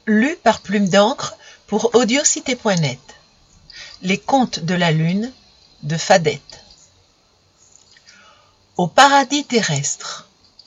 Lu par Plume d'encre pour audiocité.net. Les contes de la lune de Fadette. Au paradis terrestre.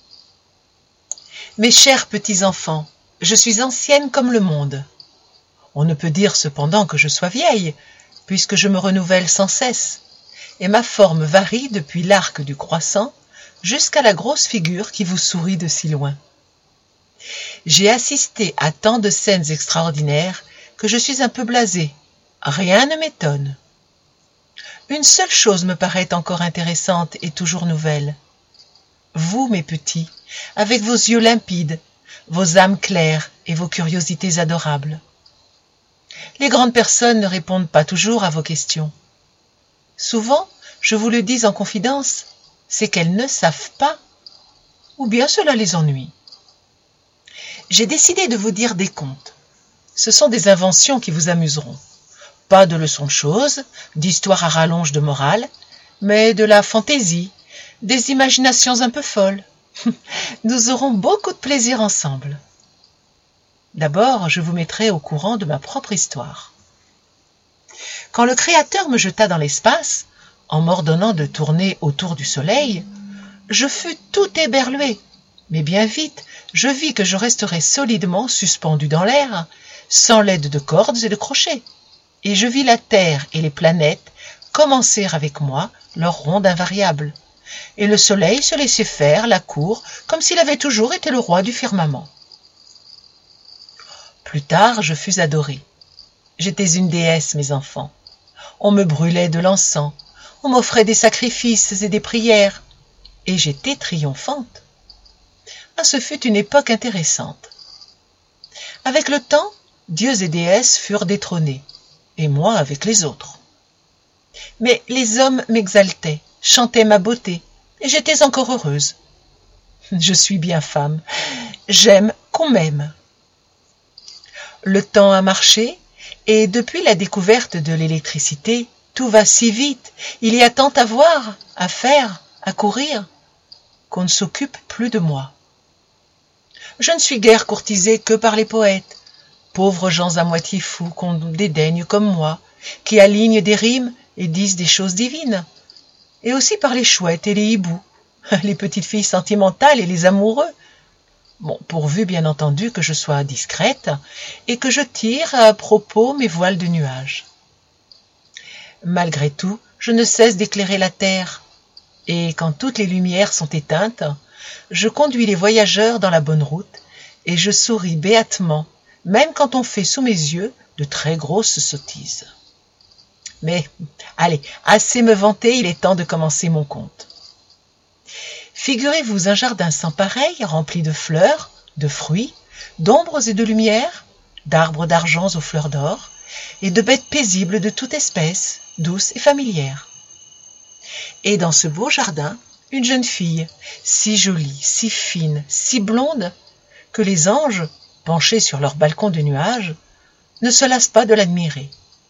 Mes chers petits-enfants, je suis ancienne comme le monde. On ne peut dire cependant que je sois vieille, puisque je me renouvelle sans cesse, et ma forme varie depuis l'arc du croissant jusqu'à la grosse figure qui vous sourit de si loin. J'ai assisté à tant de scènes extraordinaires que je suis un peu blasée. Rien ne m'étonne. Une seule chose me paraît encore intéressante et toujours nouvelle. Vous, mes petits, avec vos yeux limpides, vos âmes claires et vos curiosités adorables. Les grandes personnes ne répondent pas toujours à vos questions. Souvent, je vous le dis en confidence, c'est qu'elles ne savent pas, ou bien cela les ennuie. J'ai décidé de vous dire des contes. Ce sont des inventions qui vous amuseront. Pas de leçons de choses, d'histoires à rallonge de morale, mais de la fantaisie, des imaginations un peu folles. Nous aurons beaucoup de plaisir ensemble. D'abord, je vous mettrai au courant de ma propre histoire. Quand le Créateur me jeta dans l'espace, en m'ordonnant de tourner autour du soleil, je fus tout éberlué, mais bien vite, je vis que je resterais solidement suspendu dans l'air, sans l'aide de cordes et de crochets, et je vis la Terre et les planètes commencer avec moi leur ronde invariable, et le soleil se laissait faire la cour comme s'il avait toujours été le roi du firmament. Plus tard, je fus adorée. J'étais une déesse, mes enfants. On me brûlait de l'encens, on m'offrait des sacrifices et des prières, et j'étais triomphante. Ah, ce fut une époque intéressante. Avec le temps, dieux et déesses furent détrônés, et moi avec les autres. Mais les hommes m'exaltaient, chantaient ma beauté, et j'étais encore heureuse. Je suis bien femme, j'aime qu'on m'aime. Le temps a marché, et depuis la découverte de l'électricité, tout va si vite, il y a tant à voir, à faire, à courir, qu'on ne s'occupe plus de moi. Je ne suis guère courtisée que par les poètes, pauvres gens à moitié fous qu'on dédaigne comme moi, qui alignent des rimes et disent des choses divines, et aussi par les chouettes et les hiboux, les petites filles sentimentales et les amoureux, bon, pourvu bien entendu que je sois discrète et que je tire à propos mes voiles de nuages. Malgré tout, je ne cesse d'éclairer la terre, et quand toutes les lumières sont éteintes, je conduis les voyageurs dans la bonne route, et je souris béatement, même quand on fait sous mes yeux de très grosses sottises. Mais, allez, assez me vanter, il est temps de commencer mon conte. Figurez-vous un jardin sans pareil, rempli de fleurs, de fruits, d'ombres et de lumières, d'arbres d'argent aux fleurs d'or, et de bêtes paisibles de toute espèce, douces et familières. Et dans ce beau jardin, une jeune fille, si jolie, si fine, si blonde, que les anges, penchés sur leur balcon de nuages, ne se lassent pas de l'admirer.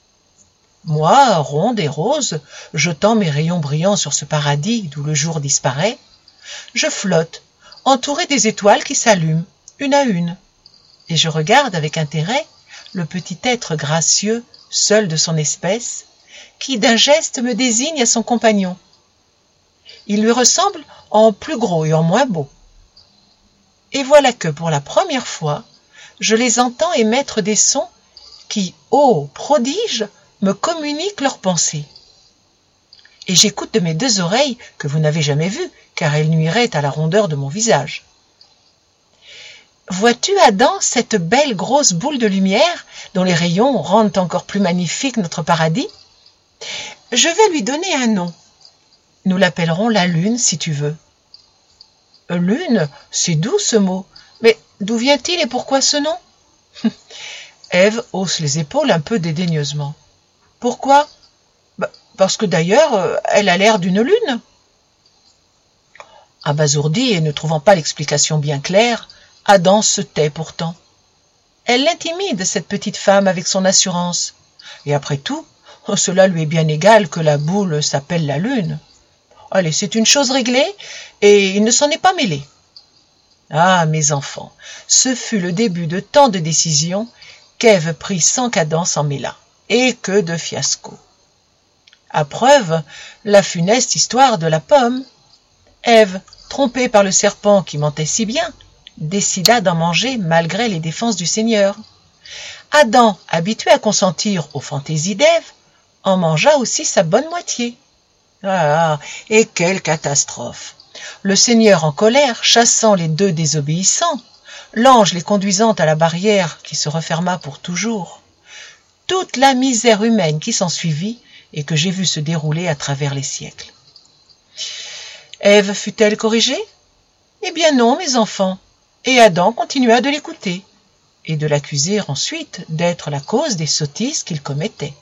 Moi, ronde et rose, jetant mes rayons brillants sur ce paradis d'où le jour disparaît, je flotte, entourée des étoiles qui s'allument, une à une, et je regarde avec intérêt le petit être gracieux, seul de son espèce, qui d'un geste me désigne à son compagnon. Il lui ressemble en plus gros et en moins beau. Et voilà que, pour la première fois, je les entends émettre des sons qui, ô prodige, me communiquent leurs pensées. Et j'écoute de mes deux oreilles que vous n'avez jamais vues, car elles nuiraient à la rondeur de mon visage. Vois-tu, Adam, cette belle grosse boule de lumière dont les rayons rendent encore plus magnifique notre paradis? Je vais lui donner un nom. Nous l'appellerons la lune, si tu veux. Lune, c'est doux ce mot, mais d'où vient-il et pourquoi ce nom? Ève hausse les épaules un peu dédaigneusement. Pourquoi? Parce que d'ailleurs, elle a l'air d'une lune. Abasourdi et ne trouvant pas l'explication bien claire, Adam se tait pourtant. Elle l'intimide, cette petite femme, avec son assurance. Et après tout, cela lui est bien égal que la boule s'appelle la lune. Allez, c'est une chose réglée, et il ne s'en est pas mêlé. Ah, mes enfants, ce fut le début de tant de décisions qu'Ève prit sans cadence en mêla. Et que de fiascos! À preuve, la funeste histoire de la pomme. Ève, trompée par le serpent qui mentait si bien, décida d'en manger malgré les défenses du Seigneur. Adam, habitué à consentir aux fantaisies d'Ève, en mangea aussi sa bonne moitié. Ah, et quelle catastrophe! Le Seigneur en colère, chassant les deux désobéissants, l'ange les conduisant à la barrière qui se referma pour toujours. Toute la misère humaine qui s'ensuivit et que j'ai vu se dérouler à travers les siècles. Ève fut-elle corrigée? Eh bien non, mes enfants, et Adam continua de l'écouter, et de l'accuser ensuite d'être la cause des sottises qu'il commettait.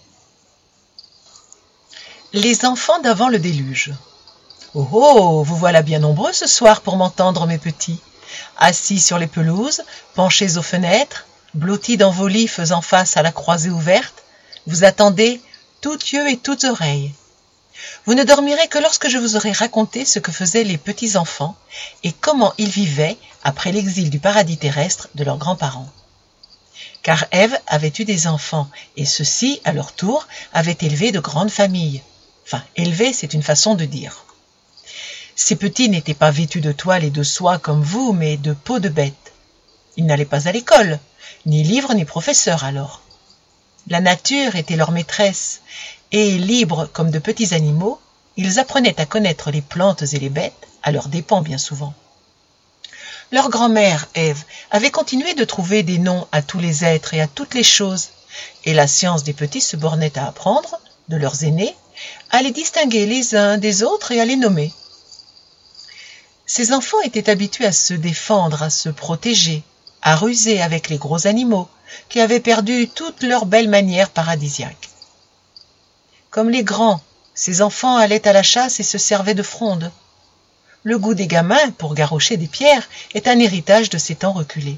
Les enfants d'avant le déluge. Oh oh, vous voilà bien nombreux ce soir pour m'entendre, mes petits, assis sur les pelouses, penchés aux fenêtres, blottis dans vos lits faisant face à la croisée ouverte, vous attendez, tout yeux et toutes oreilles. Vous ne dormirez que lorsque je vous aurai raconté ce que faisaient les petits-enfants et comment ils vivaient après l'exil du paradis terrestre de leurs grands-parents. Car Ève avait eu des enfants, et ceux-ci, à leur tour, avaient élevé de grandes familles. Enfin, élever, c'est une façon de dire. Ces petits n'étaient pas vêtus de toile et de soie comme vous, mais de peau de bête. Ils n'allaient pas à l'école, ni livres ni professeurs alors. La nature était leur maîtresse, et libres comme de petits animaux, ils apprenaient à connaître les plantes et les bêtes, à leurs dépens bien souvent. Leur grand-mère, Ève, avait continué de trouver des noms à tous les êtres et à toutes les choses, et la science des petits se bornait à apprendre, de leurs aînés, à les distinguer les uns des autres et à les nommer. Ces enfants étaient habitués à se défendre, à se protéger, à ruser avec les gros animaux, qui avaient perdu toutes leurs belles manières paradisiaques. Comme les grands, ces enfants allaient à la chasse et se servaient de fronde. Le goût des gamins pour garrocher des pierres est un héritage de ces temps reculés.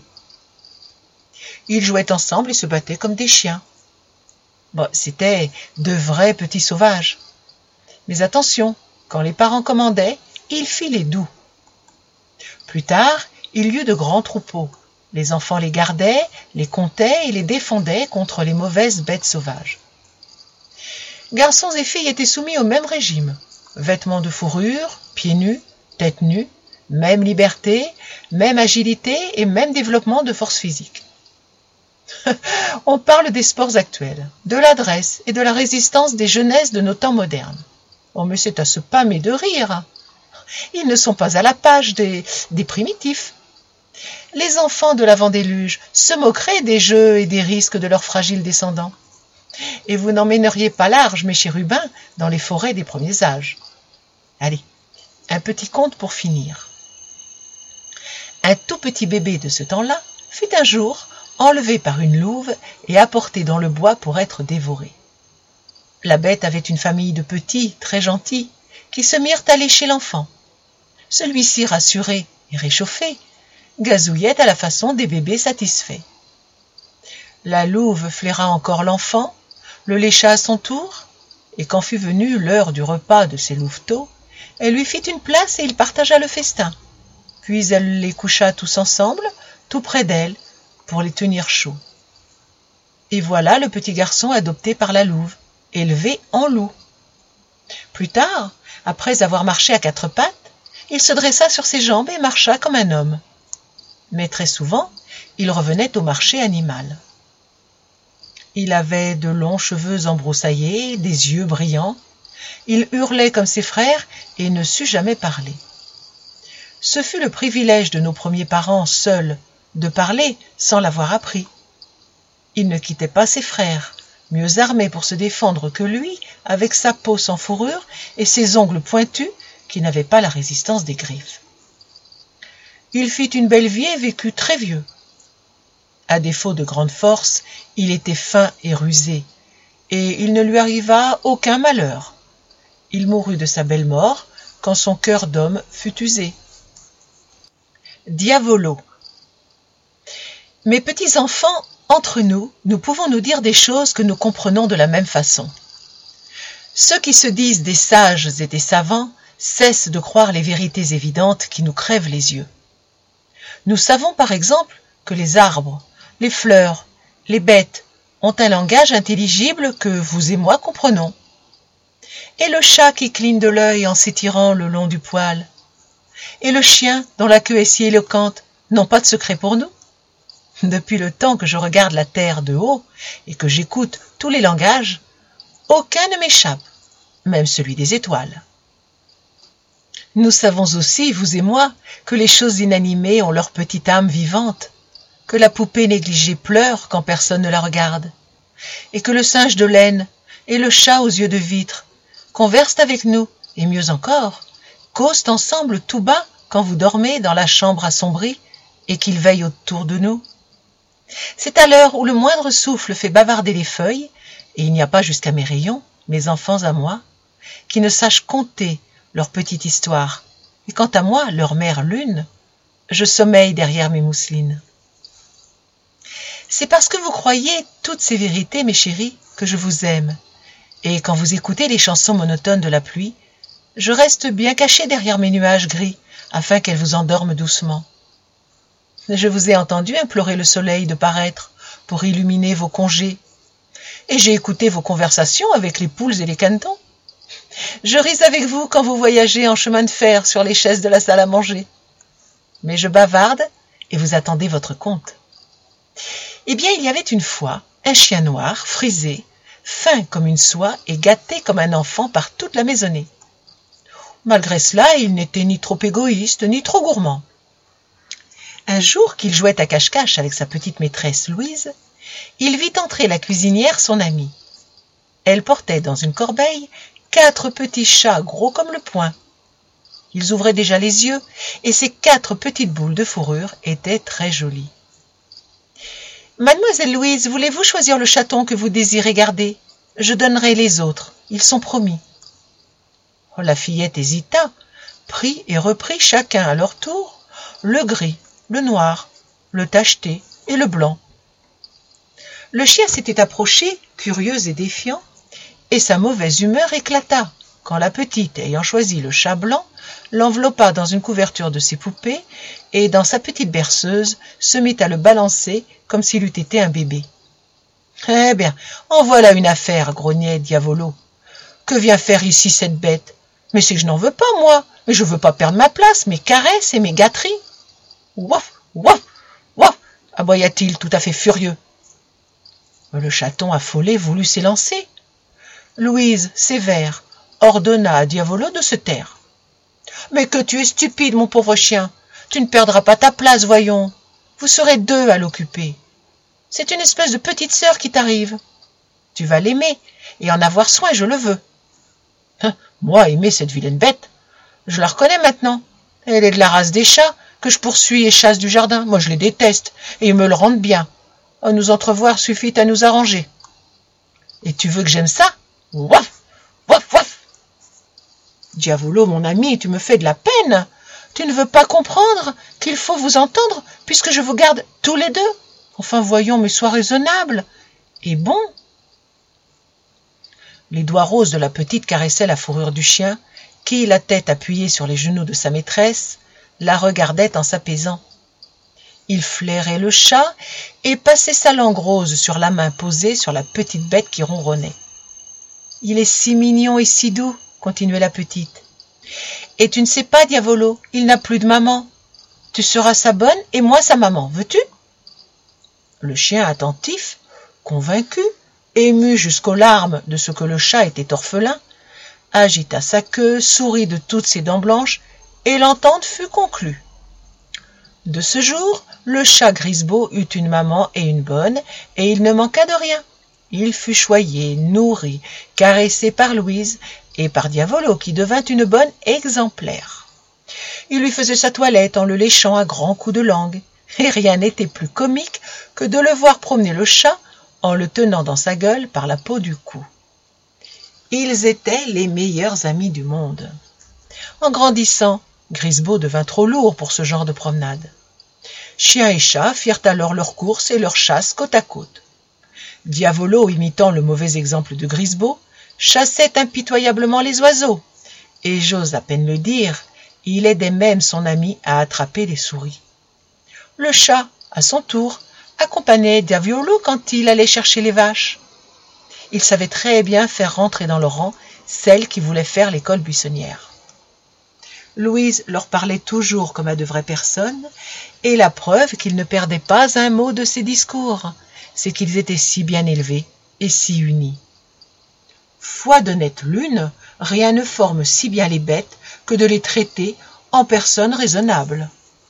Ils jouaient ensemble et se battaient comme des chiens. Bon, c'étaient de vrais petits sauvages. Mais attention, quand les parents commandaient, ils filaient doux. Plus tard, il y eut de grands troupeaux. Les enfants les gardaient, les comptaient et les défendaient contre les mauvaises bêtes sauvages. Garçons et filles étaient soumis au même régime. Vêtements de fourrure, pieds nus, tête nue, même liberté, même agilité et même développement de force physique. On parle des sports actuels, de l'adresse et de la résistance des jeunesses de nos temps modernes. Oh, mais c'est à se pâmer de rire. Ils ne sont pas à la page des primitifs. Les enfants de l'avant-déluge se moqueraient des jeux et des risques de leurs fragiles descendants. Et vous n'emmèneriez pas large, mes chérubins, dans les forêts des premiers âges. Allez, un petit conte pour finir. Un tout petit bébé de ce temps-là fut un jour enlevé par une louve et apporté dans le bois pour être dévoré. La bête avait une famille de petits, très gentils, qui se mirent à lécher l'enfant. Celui-ci, rassuré et réchauffé, gazouillait à la façon des bébés satisfaits. La louve flaira encore l'enfant, le lécha à son tour, et quand fut venue l'heure du repas de ces louveteaux, elle lui fit une place et il partagea le festin. Puis elle les coucha tous ensemble, tout près d'elle, pour les tenir chauds. Et voilà le petit garçon adopté par la louve, élevé en loup. Plus tard, après avoir marché à quatre pattes, il se dressa sur ses jambes et marcha comme un homme. Mais très souvent, il revenait au marché animal. Il avait de longs cheveux embroussaillés, des yeux brillants. Il hurlait comme ses frères et ne sut jamais parler. Ce fut le privilège de nos premiers parents seuls de parler sans l'avoir appris. Il ne quittait pas ses frères, mieux armés pour se défendre que lui, avec sa peau sans fourrure et ses ongles pointus qui n'avaient pas la résistance des griffes. Il fit une belle vie et vécut très vieux. À défaut de grande force, il était fin et rusé, et il ne lui arriva aucun malheur. Il mourut de sa belle mort quand son cœur d'homme fut usé. Diavolo. Mes petits enfants, entre nous, nous pouvons nous dire des choses que nous comprenons de la même façon. Ceux qui se disent des sages et des savants cessent de croire les vérités évidentes qui nous crèvent les yeux. Nous savons par exemple que les arbres, les fleurs, les bêtes ont un langage intelligible que vous et moi comprenons. Et le chat qui cligne de l'œil en s'étirant le long du poil, et le chien dont la queue est si éloquente, n'ont pas de secret pour nous. Depuis le temps que je regarde la terre de haut et que j'écoute tous les langages, aucun ne m'échappe, même celui des étoiles. Nous savons aussi, vous et moi, que les choses inanimées ont leur petite âme vivante, que la poupée négligée pleure quand personne ne la regarde, et que le singe de laine et le chat aux yeux de vitre conversent avec nous, et mieux encore, causent ensemble tout bas quand vous dormez dans la chambre assombrie et qu'ils veillent autour de nous. C'est à l'heure où le moindre souffle fait bavarder les feuilles, et il n'y a pas jusqu'à mes rayons, mes enfants à moi, qui ne sachent compter leur petite histoire, et quant à moi, leur mère lune, je sommeille derrière mes mousselines. C'est parce que vous croyez toutes ces vérités, mes chéris, que je vous aime, et quand vous écoutez les chansons monotones de la pluie, je reste bien caché derrière mes nuages gris, afin qu'elles vous endorment doucement. Je vous ai entendu implorer le soleil de paraître pour illuminer vos congés, et j'ai écouté vos conversations avec les poules et les canetons. Je ris avec vous quand vous voyagez en chemin de fer sur les chaises de la salle à manger. Mais je bavarde et vous attendez votre compte. Eh bien, il y avait une fois un chien noir, frisé, fin comme une soie et gâté comme un enfant par toute la maisonnée. Malgré cela, il n'était ni trop égoïste, ni trop gourmand. Un jour qu'il jouait à cache-cache avec sa petite maîtresse Louise, il vit entrer la cuisinière, son amie. Elle portait dans une corbeille 4 petits chats gros comme le poing. Ils ouvraient déjà les yeux, et ces 4 petites boules de fourrure étaient très jolies. « Mademoiselle Louise, voulez-vous choisir le chaton que vous désirez garder? Je donnerai les autres, ils sont promis. » La fillette hésita, prit et reprit chacun à leur tour le gris, le noir, le tacheté et le blanc. Le chien s'était approché, curieux et défiant, et sa mauvaise humeur éclata quand la petite, ayant choisi le chat blanc, l'enveloppa dans une couverture de ses poupées et, dans sa petite berceuse, se mit à le balancer comme s'il eût été un bébé. « Eh bien, en voilà une affaire, grognait Diavolo. Que vient faire ici cette bête? Mais c'est que je n'en veux pas, moi, mais je veux pas perdre ma place, mes caresses et mes gâteries. »« Waf, waf, waf » aboya-t-il tout à fait furieux. Le chaton affolé voulut s'élancer. Louise, sévère, ordonna à Diavolo de se taire. « Mais que tu es stupide, mon pauvre chien. Tu ne perdras pas ta place, voyons. Vous serez 2 à l'occuper. C'est une espèce de petite sœur qui t'arrive. Tu vas l'aimer et en avoir soin, je le veux. » Moi, aimer cette vilaine bête, je la reconnais maintenant. Elle est de la race des chats que je poursuis et chasse du jardin. Moi, je les déteste et ils me le rendent bien. À nous entrevoir suffit à nous arranger. Et tu veux que j'aime ça? Waf, waf, waf. Diavolo, mon ami, tu me fais de la peine. Tu ne veux pas comprendre qu'il faut vous entendre puisque je vous garde tous les 2. Enfin, voyons, mais sois raisonnable. Et bon. Les doigts roses de la petite caressaient la fourrure du chien, qui, la tête appuyée sur les genoux de sa maîtresse, la regardait en s'apaisant. Il flairait le chat et passait sa langue rose sur la main posée sur la petite bête qui ronronnait. « Il est si mignon et si doux, » continuait la petite. « Et tu ne sais pas, Diavolo, il n'a plus de maman. Tu seras sa bonne et moi sa maman, veux-tu » Le chien attentif, convaincu, ému jusqu'aux larmes de ce que le chat était orphelin, agita sa queue, sourit de toutes ses dents blanches, et l'entente fut conclue. De ce jour, le chat Grisbeau eut une maman et une bonne, et il ne manqua de rien. Il fut choyé, nourri, caressé par Louise et par Diavolo, qui devint une bonne exemplaire. Il lui faisait sa toilette en le léchant à grands coups de langue, et rien n'était plus comique que de le voir promener le chat en le tenant dans sa gueule par la peau du cou. Ils étaient les meilleurs amis du monde. En grandissant, Grisbeau devint trop lourd pour ce genre de promenade. Chien et chat firent alors leurs courses et leurs chasses côte à côte. Diavolo, imitant le mauvais exemple de Grisbeau, chassait impitoyablement les oiseaux, et j'ose à peine le dire, il aidait même son ami à attraper les souris. Le chat, à son tour, accompagnait Diaviolo quand il allait chercher les vaches. Il savait très bien faire rentrer dans leur rang celles qui voulaient faire l'école buissonnière. Louise leur parlait toujours comme à de vraies personnes, et la preuve qu'ils ne perdaient pas un mot de ses discours, c'est qu'ils étaient si bien élevés et si unis. Foi d'honnête lune, rien ne forme si bien les bêtes que de les traiter en personnes raisonnables.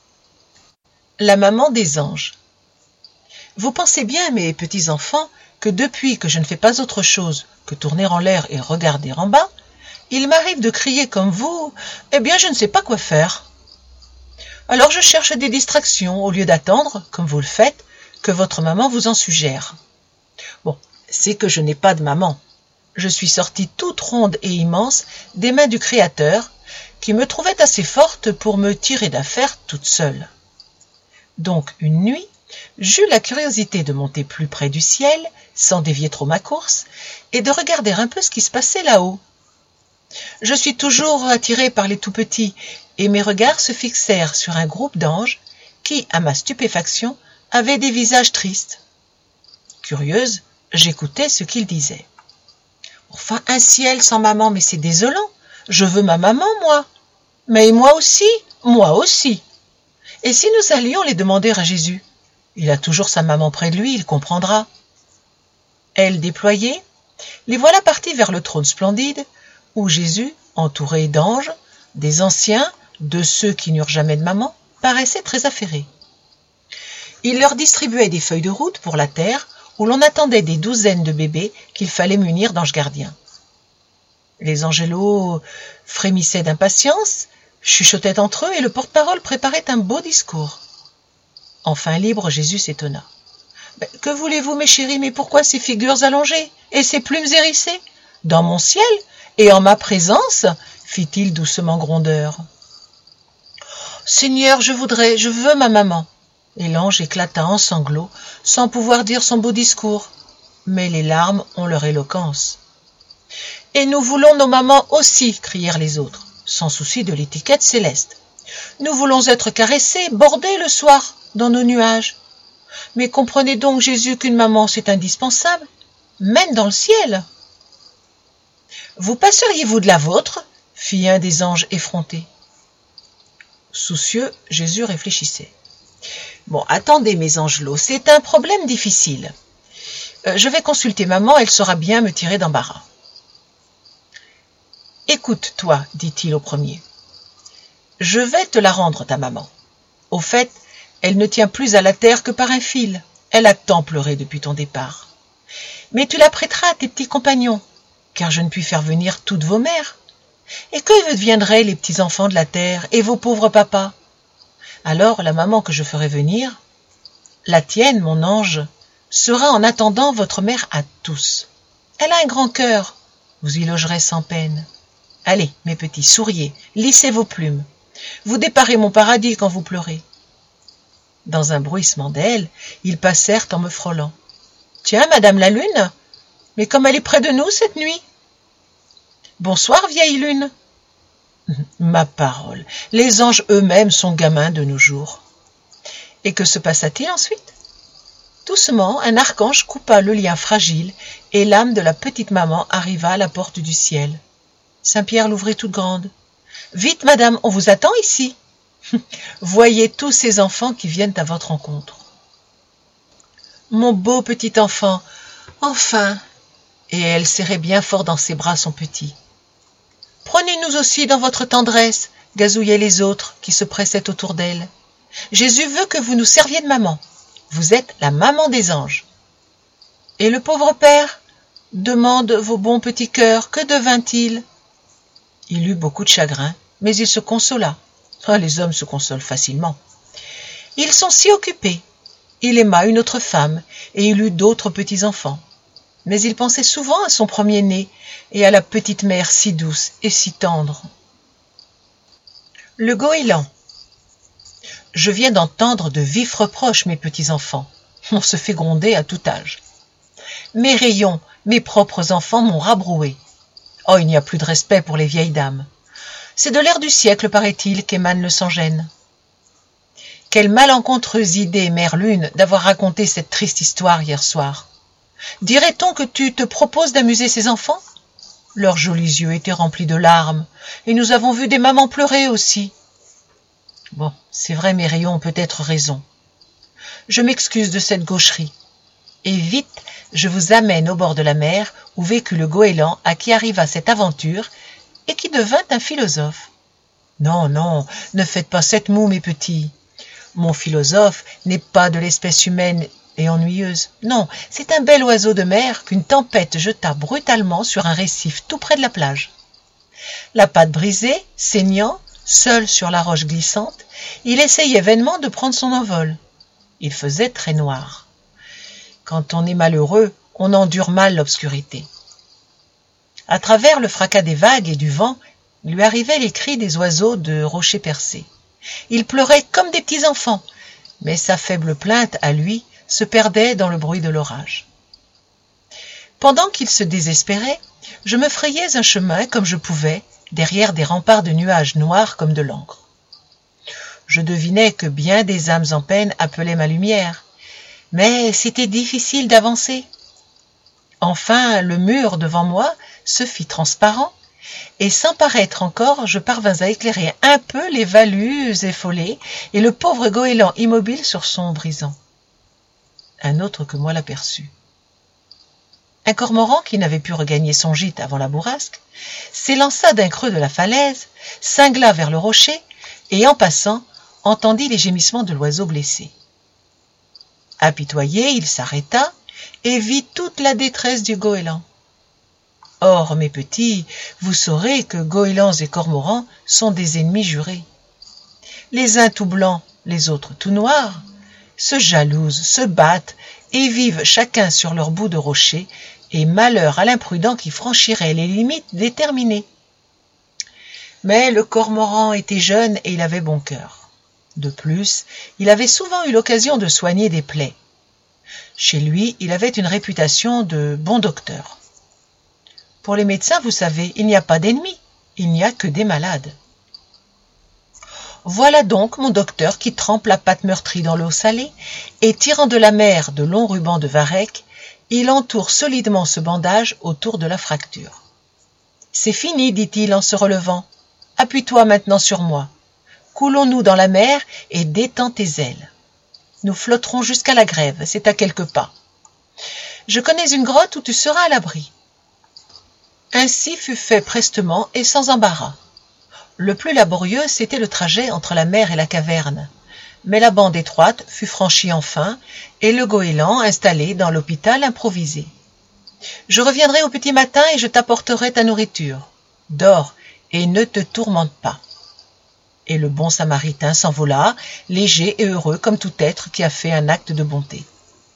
La maman des anges. Vous pensez bien, mes petits enfants, que depuis que je ne fais pas autre chose que tourner en l'air et regarder en bas, il m'arrive de crier comme vous, eh bien je ne sais pas quoi faire. Alors je cherche des distractions au lieu d'attendre, comme vous le faites, que votre maman vous en suggère. Bon, c'est que je n'ai pas de maman. Je suis sortie toute ronde et immense des mains du Créateur, qui me trouvait assez forte pour me tirer d'affaire toute seule. Donc une nuit, j'eus la curiosité de monter plus près du ciel, sans dévier trop ma course, et de regarder un peu ce qui se passait là-haut. Je suis toujours attirée par les tout-petits, et mes regards se fixèrent sur un groupe d'anges qui, à ma stupéfaction, avaient des visages tristes. Curieuse, j'écoutais ce qu'ils disaient. « Enfin, un ciel sans maman, mais c'est désolant. Je veux ma maman, moi. Mais moi aussi, moi aussi. Et si nous allions les demander à Jésus? Il a toujours sa maman près de lui, il comprendra. » Ailes déployées, les voilà partis vers le trône splendide, où Jésus, entouré d'anges, des anciens, de ceux qui n'eurent jamais de maman, paraissait très affairé. Il leur distribuait des feuilles de route pour la terre, où l'on attendait des douzaines de bébés qu'il fallait munir d'anges gardiens. Les angélos frémissaient d'impatience, chuchotaient entre eux, et le porte-parole préparait un beau discours. Enfin libre, Jésus s'étonna. « Que voulez-vous, mes chéris, mais pourquoi ces figures allongées et ces plumes hérissées? Dans mon ciel et en ma présence, fit-il doucement grondeur. « Seigneur, je veux ma maman. » Et l'ange éclata en sanglots, sans pouvoir dire son beau discours. Mais les larmes ont leur éloquence. « Et nous voulons nos mamans aussi, crièrent les autres, sans souci de l'étiquette céleste. Nous voulons être caressés, bordés le soir, dans nos nuages. Mais comprenez donc, Jésus, qu'une maman, c'est indispensable, même dans le ciel. » « Vous passeriez-vous de la vôtre ?» fit un des anges effrontés. Soucieux, Jésus réfléchissait. « Bon, attendez, mes angelots, c'est un problème difficile. Je vais consulter maman, elle saura bien me tirer d'embarras. »« Écoute, toi, dit-il au premier. Je vais te la rendre, ta maman. Au fait, elle ne tient plus à la terre que par un fil. Elle a tant pleuré depuis ton départ. Mais tu la prêteras à tes petits compagnons, car je ne puis faire venir toutes vos mères. Et que deviendraient les petits enfants de la terre et vos pauvres papas? Alors la maman que je ferai venir, la tienne, mon ange, sera en attendant votre mère à tous. Elle a un grand cœur, vous y logerez sans peine. Allez, mes petits, souriez, lissez vos plumes. Vous déparez mon paradis quand vous pleurez. » Dans un bruissement d'ailes, ils passèrent en me frôlant. « Tiens, Madame la Lune, mais comme elle est près de nous cette nuit. »« Bonsoir, vieille lune. » Ma parole, les anges eux-mêmes sont gamins de nos jours. Et que se passa-t-il ensuite? Doucement, un archange coupa le lien fragile et l'âme de la petite maman arriva à la porte du ciel. Saint-Pierre l'ouvrit toute grande. « Vite, madame, on vous attend ici. Voyez tous ces enfants qui viennent à votre rencontre. »« Mon beau petit enfant, enfin !» Et elle serrait bien fort dans ses bras son petit. « Prenez-nous aussi dans votre tendresse, » gazouillaient les autres qui se pressaient autour d'elle. « Jésus veut que vous nous serviez de maman. Vous êtes la maman des anges. »« Et le pauvre père ?» demandent vos bons petits cœurs. « Que devint-il » Il eut beaucoup de chagrin, mais il se consola. Les hommes se consolent facilement. Ils sont si occupés. Il aima une autre femme, et il eut d'autres petits-enfants. Mais il pensait souvent à son premier-né et à la petite mère si douce et si tendre. Le goéland. Je viens d'entendre de vifs reproches, mes petits-enfants. On se fait gronder à tout âge. Mes rayons, mes propres enfants m'ont rabroué. Oh, il n'y a plus de respect pour les vieilles dames. C'est de l'air du siècle, paraît-il, qu'émane le sans-gêne. Quelle malencontreuse idée, Mère Lune, d'avoir raconté cette triste histoire hier soir. Dirait-on que tu te proposes d'amuser ces enfants? Leurs jolis yeux étaient remplis de larmes, et nous avons vu des mamans pleurer aussi. Bon, c'est vrai, mes rayons ont peut-être raison. Je m'excuse de cette gaucherie. Et vite, je vous amène au bord de la mer où vécut le goéland à qui arriva cette aventure et qui devint un philosophe. Non, non, ne faites pas cette moue, mes petits. Mon philosophe n'est pas de l'espèce humaine et ennuyeuse. Non, c'est un bel oiseau de mer qu'une tempête jeta brutalement sur un récif tout près de la plage. La patte brisée, saignant, seul sur la roche glissante, il essayait vainement de prendre son envol. Il faisait très noir. Quand on est malheureux, on endure mal l'obscurité. À travers le fracas des vagues et du vent, lui arrivaient les cris des oiseaux de rochers percés. Il pleurait comme des petits enfants, mais sa faible plainte, à lui, se perdait dans le bruit de l'orage. Pendant qu'il se désespérait, je me frayais un chemin comme je pouvais, derrière des remparts de nuages noirs comme de l'encre. Je devinais que bien des âmes en peine appelaient ma lumière, mais c'était difficile d'avancer. Enfin, le mur devant moi se fit transparent, et sans paraître encore, je parvins à éclairer un peu les valus effolés et le pauvre goéland immobile sur son brisant. Un autre que moi l'aperçut. Un cormoran qui n'avait pu regagner son gîte avant la bourrasque s'élança d'un creux de la falaise, cingla vers le rocher et, en passant, entendit les gémissements de l'oiseau blessé. Apitoyé, il s'arrêta et vit toute la détresse du goéland. Or, mes petits, vous saurez que goélands et cormorans sont des ennemis jurés. Les uns tout blancs, les autres tout noirs, se jalousent, se battent et vivent chacun sur leur bout de rocher, et malheur à l'imprudent qui franchirait les limites déterminées. Mais le cormoran était jeune et il avait bon cœur. De plus, il avait souvent eu l'occasion de soigner des plaies. Chez lui, il avait une réputation de bon docteur. Pour les médecins, vous savez, il n'y a pas d'ennemis, il n'y a que des malades. Voilà donc mon docteur qui trempe la patte meurtrie dans l'eau salée et, tirant de la mer de longs rubans de varech, il entoure solidement ce bandage autour de la fracture. « C'est fini, dit-il en se relevant. Appuie-toi maintenant sur moi. Coulons-nous dans la mer et détends tes ailes. Nous flotterons jusqu'à la grève, c'est à quelques pas. Je connais une grotte où tu seras à l'abri. » Ainsi fut fait prestement et sans embarras. Le plus laborieux, c'était le trajet entre la mer et la caverne. Mais la bande étroite fut franchie enfin, et le goéland installé dans l'hôpital improvisé. « Je reviendrai au petit matin et je t'apporterai ta nourriture. Dors et ne te tourmente pas. » Et le bon samaritain s'envola, léger et heureux comme tout être qui a fait un acte de bonté.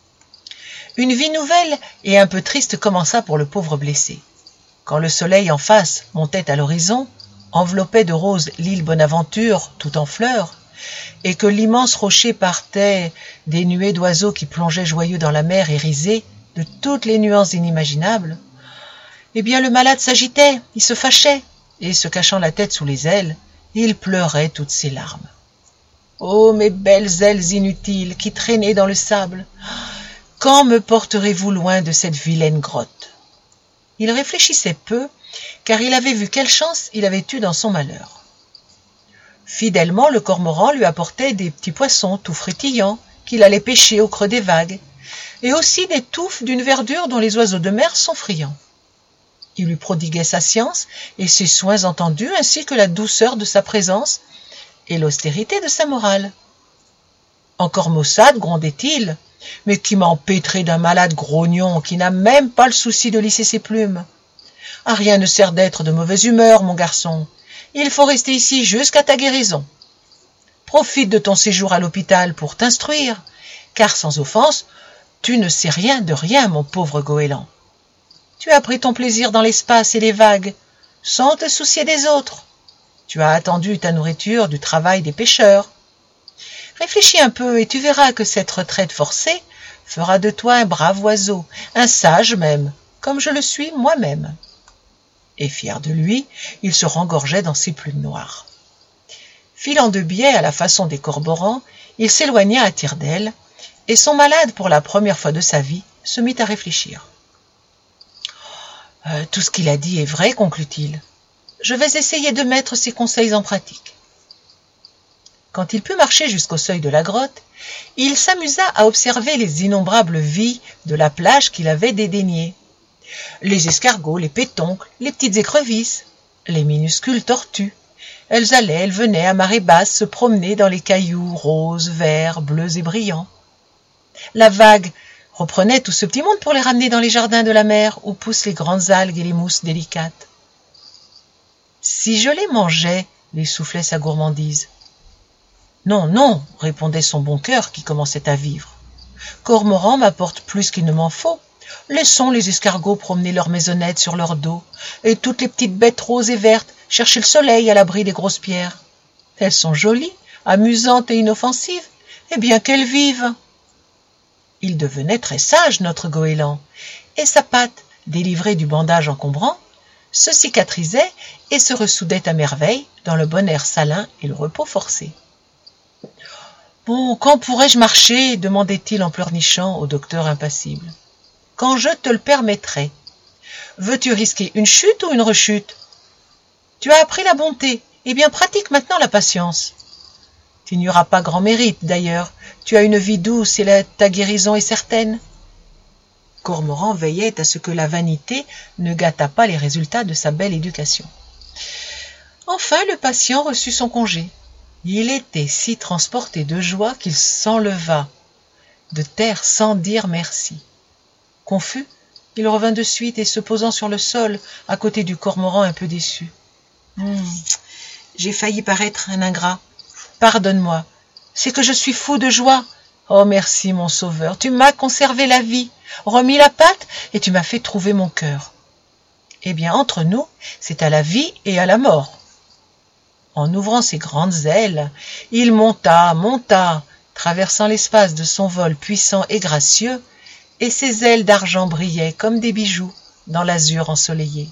Une vie nouvelle et un peu triste commença pour le pauvre blessé. Quand le soleil en face montait à l'horizon, enveloppait de rose l'île Bonaventure tout en fleurs, et que l'immense rocher partait des nuées d'oiseaux qui plongeaient joyeux dans la mer irisée de toutes les nuances inimaginables, eh bien le malade s'agitait, il se fâchait, et se cachant la tête sous les ailes, il pleurait toutes ses larmes. « Oh, mes belles ailes inutiles qui traînez dans le sable, quand me porterez-vous loin de cette vilaine grotte ?» Il réfléchissait peu, car il avait vu quelle chance il avait eue dans son malheur. Fidèlement, le cormoran lui apportait des petits poissons tout frétillants qu'il allait pêcher au creux des vagues, et aussi des touffes d'une verdure dont les oiseaux de mer sont friands. Il lui prodiguait sa science et ses soins entendus, ainsi que la douceur de sa présence et l'austérité de sa morale. Encore maussade, grondait-il, mais qui m'empêterait d'un malade grognon qui n'a même pas le souci de lisser ses plumes. Ah, rien ne sert d'être de mauvaise humeur, mon garçon. Il faut rester ici jusqu'à ta guérison. Profite de ton séjour à l'hôpital pour t'instruire, car sans offense, tu ne sais rien de rien, mon pauvre goéland. Tu as pris ton plaisir dans l'espace et les vagues, sans te soucier des autres. Tu as attendu ta nourriture du travail des pêcheurs. Réfléchis un peu et tu verras que cette retraite forcée fera de toi un brave oiseau, un sage même, comme je le suis moi-même. Et fier de lui, il se rengorgeait dans ses plumes noires. Filant de biais à la façon des cormorans, Il s'éloigna à tire-d'aile, et son malade, pour la première fois de sa vie, se mit à réfléchir. Tout ce qu'il a dit est vrai, conclut-il. Je vais essayer de mettre ses conseils en pratique. Quand il put marcher jusqu'au seuil de la grotte, il s'amusa à observer les innombrables vies de la plage qu'il avait dédaignée. Les escargots, les pétoncles, les petites écrevisses, les minuscules tortues. Elles allaient, elles venaient à marée basse se promener dans les cailloux roses, verts, bleus et brillants. La vague reprenait tout ce petit monde pour les ramener dans les jardins de la mer où poussent les grandes algues et les mousses délicates. Si je les mangeais, lui soufflait sa gourmandise. Non, non, répondait son bon cœur qui commençait à vivre. Cormoran m'apporte plus qu'il ne m'en faut. Laissons les escargots promener leurs maisonnettes sur leur dos, et toutes les petites bêtes roses et vertes chercher le soleil à l'abri des grosses pierres. Elles sont jolies, amusantes et inoffensives, et bien qu'elles vivent. Il devenait très sage, notre goéland, et sa patte, délivrée du bandage encombrant, se cicatrisait et se ressoudait à merveille dans le bon air salin et le repos forcé. « Bon, quand pourrais-je marcher » demandait-il en pleurnichant au docteur impassible. « Quand je te le permettrai. Veux-tu risquer une chute ou une rechute? Tu as appris la bonté, eh bien pratique maintenant la patience. Tu n'y auras pas grand mérite, d'ailleurs. Tu as une vie douce et ta guérison est certaine. » Cormoran veillait à ce que la vanité ne gâtât pas les résultats de sa belle éducation. Enfin, le patient reçut son congé. Il était si transporté de joie qu'il s'enleva de terre sans dire merci. Confus, il revint de suite et se posant sur le sol à côté du cormoran un peu déçu. J'ai failli paraître un ingrat. Pardonne-moi. C'est que je suis fou de joie. Oh, merci, mon sauveur. Tu m'as conservé la vie, remis la patte et tu m'as fait trouver mon cœur. Eh bien, entre nous, c'est à la vie et à la mort. En ouvrant ses grandes ailes, il monta, traversant l'espace de son vol puissant et gracieux, et ses ailes d'argent brillaient comme des bijoux dans l'azur ensoleillé.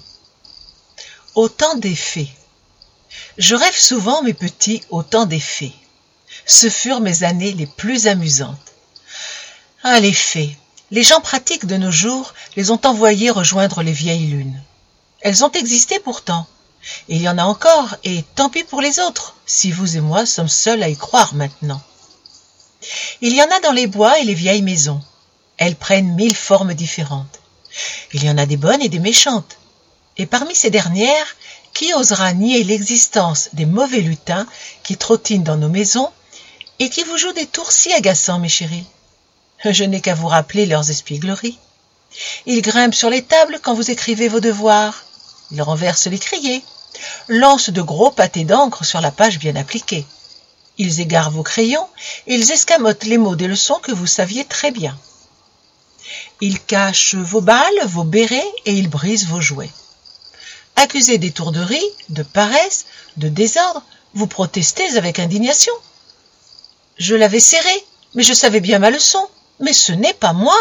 Au temps des fées. Je rêve souvent, mes petits, au temps des fées. Ce furent mes années les plus amusantes. Ah, les fées! Les gens pratiques de nos jours les ont envoyées rejoindre les vieilles lunes. Elles ont existé pourtant. Et il y en a encore, et tant pis pour les autres, si vous et moi sommes seuls à y croire maintenant. Il y en a dans les bois et les vieilles maisons. Elles prennent 1000 formes différentes. Il y en a des bonnes et des méchantes. Et parmi ces dernières, qui osera nier l'existence des mauvais lutins qui trottinent dans nos maisons et qui vous jouent des tours si agaçants, mes chéris? Je n'ai qu'à vous rappeler leurs espiègleries. Ils grimpent sur les tables quand vous écrivez vos devoirs. Ils renversent les criers, lancent de gros pâtés d'encre sur la page bien appliquée. Ils égarent vos crayons, et ils escamotent les mots des leçons que vous saviez très bien. Ils cachent vos balles, vos bérets, et ils brisent vos jouets. Accusés d'étourderie, de paresse, de désordre, vous protestez avec indignation. Je l'avais serré, mais je savais bien ma leçon, mais ce n'est pas moi.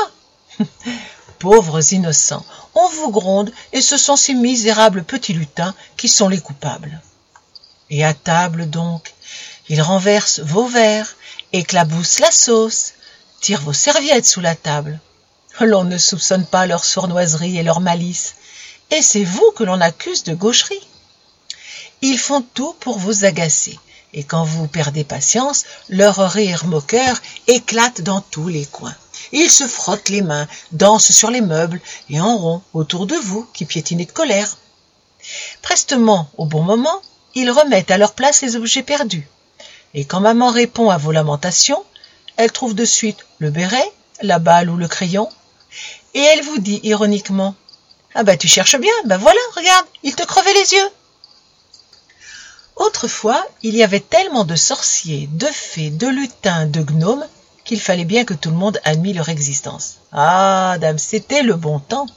Pauvres innocents, on vous gronde et ce sont ces misérables petits lutins qui sont les coupables. Et à table donc, ils renversent vos verres, éclaboussent la sauce, tirent vos serviettes sous la table. L'on ne soupçonne pas leur sournoiserie et leur malice, et c'est vous que l'on accuse de gaucherie. Ils font tout pour vous agacer, et quand vous perdez patience, leur rire moqueur éclate dans tous les coins. Ils se frottent les mains, dansent sur les meubles et en rond autour de vous qui piétinez de colère. Prestement, au bon moment, ils remettent à leur place les objets perdus. Et quand maman répond à vos lamentations, elle trouve de suite le béret, la balle ou le crayon, et elle vous dit ironiquement « Ah ben tu cherches bien, ben voilà, regarde, il te crevait les yeux !» Autrefois, il y avait tellement de sorciers, de fées, de lutins, de gnomes, qu'il fallait bien que tout le monde admît leur existence. Ah, dame, c'était le bon temps.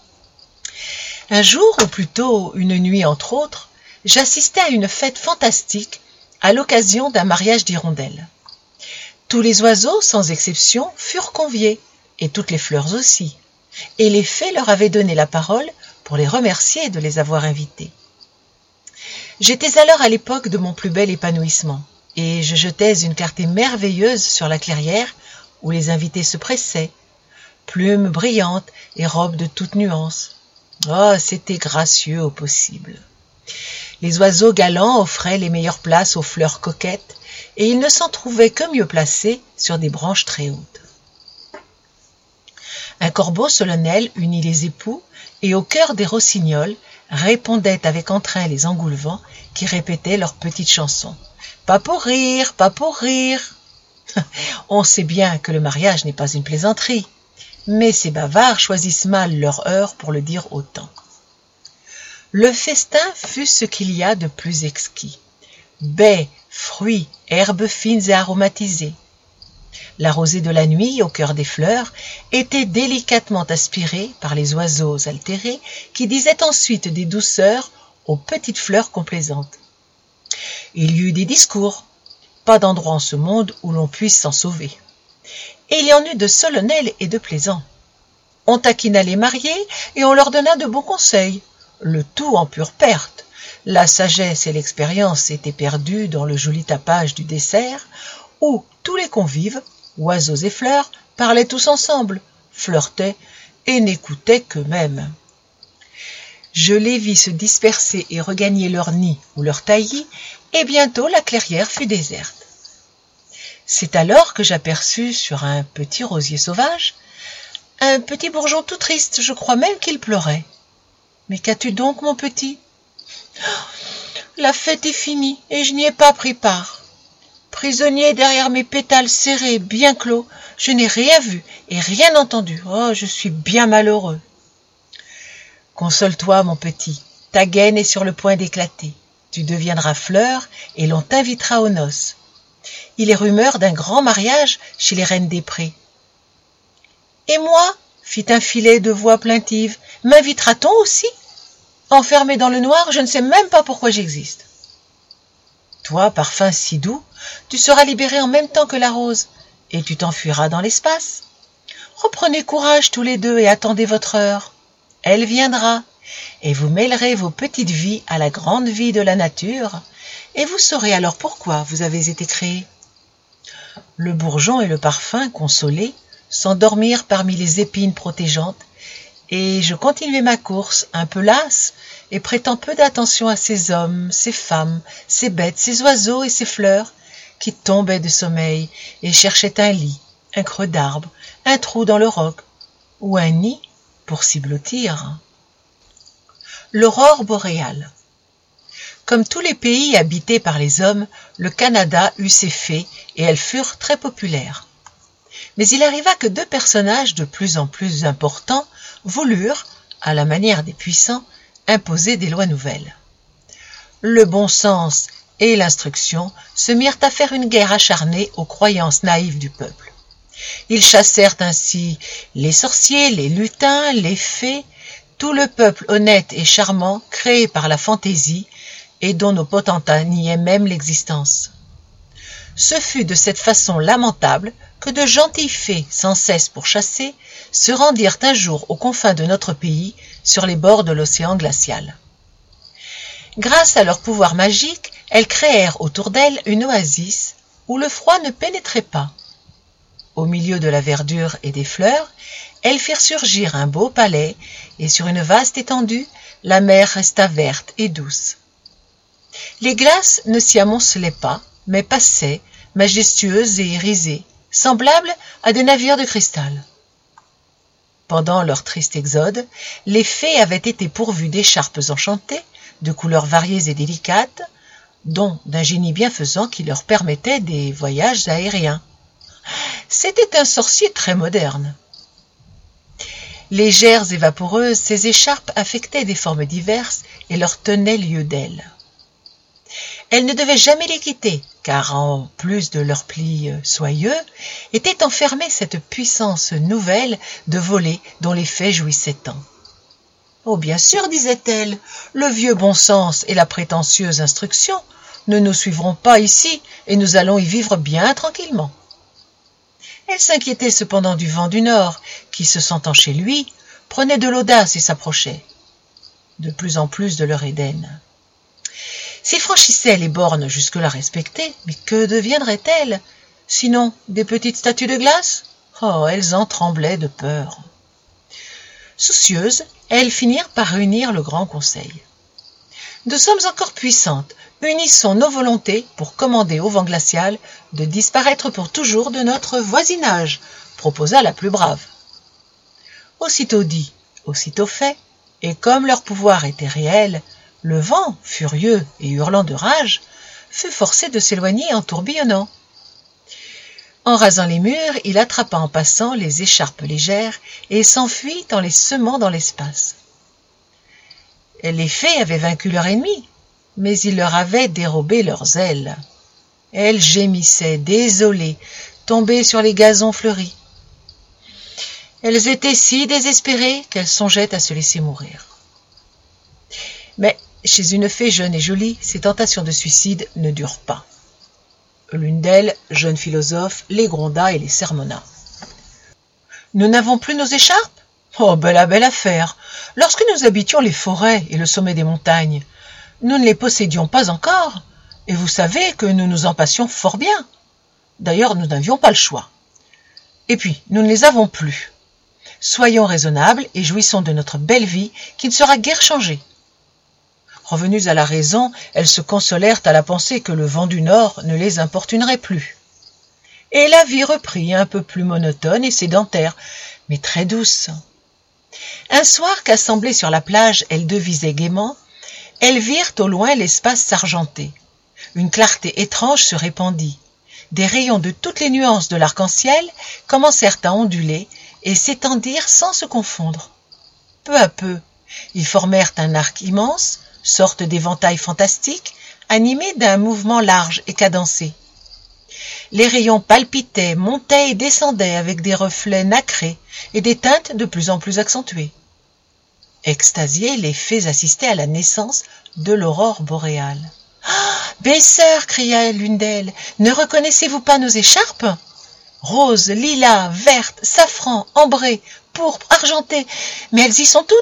Un jour, ou plutôt une nuit entre autres, j'assistais à une fête fantastique à l'occasion d'un mariage d'hirondelles. Tous les oiseaux, sans exception, furent conviés, et toutes les fleurs aussi, et les fées leur avaient donné la parole pour les remercier de les avoir invités. J'étais alors à l'époque de mon plus bel épanouissement. et je jetais une clarté merveilleuse sur la clairière où les invités se pressaient, plumes brillantes et robes de toutes nuances. Oh, c'était gracieux au possible. Les oiseaux galants offraient les meilleures places aux fleurs coquettes, et il ne s'en trouvait que mieux placés sur des branches très hautes. Un corbeau solennel unit les époux, et au cœur des rossignols répondaient avec entrain les engoulevents qui répétaient leurs petites chansons. « Pas pour rire, pas pour rire !» On sait bien que le mariage n'est pas une plaisanterie, mais ces bavards choisissent mal leur heure pour le dire autant. Le festin fut ce qu'il y a de plus exquis. Baies, fruits, herbes fines et aromatisées. La rosée de la nuit, au cœur des fleurs, était délicatement aspirée par les oiseaux altérés qui disaient ensuite des douceurs aux petites fleurs complaisantes. Il y eut des discours, pas d'endroit en ce monde où l'on puisse s'en sauver. Et il y en eut de solennels et de plaisants. On taquina les mariés et on leur donna de bons conseils, le tout en pure perte. La sagesse et l'expérience étaient perdues dans le joli tapage du dessert, où tous les convives, oiseaux et fleurs, parlaient tous ensemble, flirtaient et n'écoutaient qu'eux-mêmes. Je les vis se disperser et regagner leur nid ou leur taillis, et bientôt la clairière fut déserte. C'est alors que j'aperçus sur un petit rosier sauvage un petit bourgeon tout triste, je crois même qu'il pleurait. « Mais qu'as-tu donc, mon petit ?»« La fête est finie et je n'y ai pas pris part. Prisonnier derrière mes pétales serrés, bien clos, je n'ai rien vu et rien entendu. Oh, je suis bien malheureux. »« Console-toi, mon petit, ta gaine est sur le point d'éclater. Tu deviendras fleur et l'on t'invitera aux noces. Il est rumeur d'un grand mariage chez les reines des prés. »« Et moi ?» fit un filet de voix plaintive. « M'invitera-t-on aussi ? Enfermé dans le noir, je ne sais même pas pourquoi j'existe. » « Toi, parfum si doux, tu seras libéré en même temps que la rose, et tu t'enfuiras dans l'espace. Reprenez courage tous les deux et attendez votre heure. Elle viendra, et vous mêlerez vos petites vies à la grande vie de la nature, et vous saurez alors pourquoi vous avez été créés. » Le bourgeon et le parfum, consolés, s'endormirent parmi les épines protégeantes, et je continuai ma course, un peu lasse, et prêtant peu d'attention à ces hommes, ces femmes, ces bêtes, ces oiseaux et ces fleurs, qui tombaient de sommeil et cherchaient un lit, un creux d'arbre, un trou dans le roc, ou un nid pour s'y blottir. L'aurore boréale. Comme tous les pays habités par les hommes, le Canada eut ses fées, et elles furent très populaires. Mais il arriva que deux personnages de plus en plus importants voulurent, à la manière des puissants, imposer des lois nouvelles. Le bon sens et l'instruction se mirent à faire une guerre acharnée aux croyances naïves du peuple. Ils chassèrent ainsi les sorciers, les lutins, les fées, tout le peuple honnête et charmant créé par la fantaisie et dont nos potentats niaient même l'existence. Ce fut de cette façon lamentable que de gentilles fées, sans cesse pour chasser, se rendirent un jour aux confins de notre pays, sur les bords de l'océan glacial. Grâce à leur pouvoir magique, elles créèrent autour d'elles une oasis où le froid ne pénétrait pas. Au milieu de la verdure et des fleurs, elles firent surgir un beau palais, et sur une vaste étendue, la mer resta verte et douce. Les glaces ne s'y amoncelaient pas, mais passaient, majestueuses et irisées, semblables à des navires de cristal. Pendant leur triste exode, les fées avaient été pourvues d'écharpes enchantées, de couleurs variées et délicates, dont d'un génie bienfaisant qui leur permettait des voyages aériens. C'était un sorcier très moderne. Légères et vaporeuses, ces écharpes affectaient des formes diverses et leur tenaient lieu d'elles. Elles ne devaient jamais les quitter, car en plus de leurs plis soyeux, était enfermée cette puissance nouvelle de voler dont les fées jouissaient tant. « Oh, bien sûr, disait-elle, le vieux bon sens et la prétentieuse instruction ne nous suivront pas ici et nous allons y vivre bien tranquillement. » Elle s'inquiétait cependant du vent du nord, qui, se sentant chez lui, prenait de l'audace et s'approchait de plus en plus de leur Éden. S'ils franchissaient les bornes jusque-là respectées, mais que deviendraient-elles? Sinon, des petites statues de glace? Oh, elles en tremblaient de peur. Soucieuses, elles finirent par réunir le grand conseil. « Nous sommes encore puissantes, unissons nos volontés pour commander au vent glacial de disparaître pour toujours de notre voisinage, proposa la plus brave. Aussitôt dit, aussitôt fait, et comme leur pouvoir était réel, le vent, furieux et hurlant de rage, fut forcé de s'éloigner en tourbillonnant. En rasant les murs, il attrapa en passant les écharpes légères et s'enfuit en les semant dans l'espace. Les fées avaient vaincu leur ennemi, mais il leur avait dérobé leurs ailes. Elles gémissaient, désolées, tombées sur les gazons fleuris. Elles étaient si désespérées qu'elles songeaient à se laisser mourir. Mais chez une fée jeune et jolie, ces tentations de suicide ne durent pas. L'une d'elles, jeune philosophe, les gronda et les sermonna. « Nous n'avons plus nos écharpes? Oh, belle affaire! Lorsque nous habitions les forêts et le sommet des montagnes, nous ne les possédions pas encore, et vous savez que nous nous en passions fort bien. D'ailleurs, nous n'avions pas le choix. Et puis, nous ne les avons plus. Soyons raisonnables et jouissons de notre belle vie qui ne sera guère changée. » Revenues à la raison, elles se consolèrent à la pensée que le vent du nord ne les importunerait plus. Et la vie reprit un peu plus monotone et sédentaire, mais très douce. Un soir qu'assemblées sur la plage, elles devisaient gaiement, elles virent au loin l'espace s'argenter. Une clarté étrange se répandit. Des rayons de toutes les nuances de l'arc-en-ciel commencèrent à onduler et s'étendirent sans se confondre. Peu à peu, ils formèrent un arc immense, sorte d'éventail fantastique, animé d'un mouvement large et cadencé. Les rayons palpitaient, montaient et descendaient avec des reflets nacrés et des teintes de plus en plus accentuées. Extasiées, les fées assistaient à la naissance de l'aurore boréale. « Ah, belles sœurs !» cria l'une d'elles, « ne reconnaissez-vous pas nos écharpes? Roses, lilas, vertes, safran, ambrées, pourpres, argentées, mais elles y sont toutes. »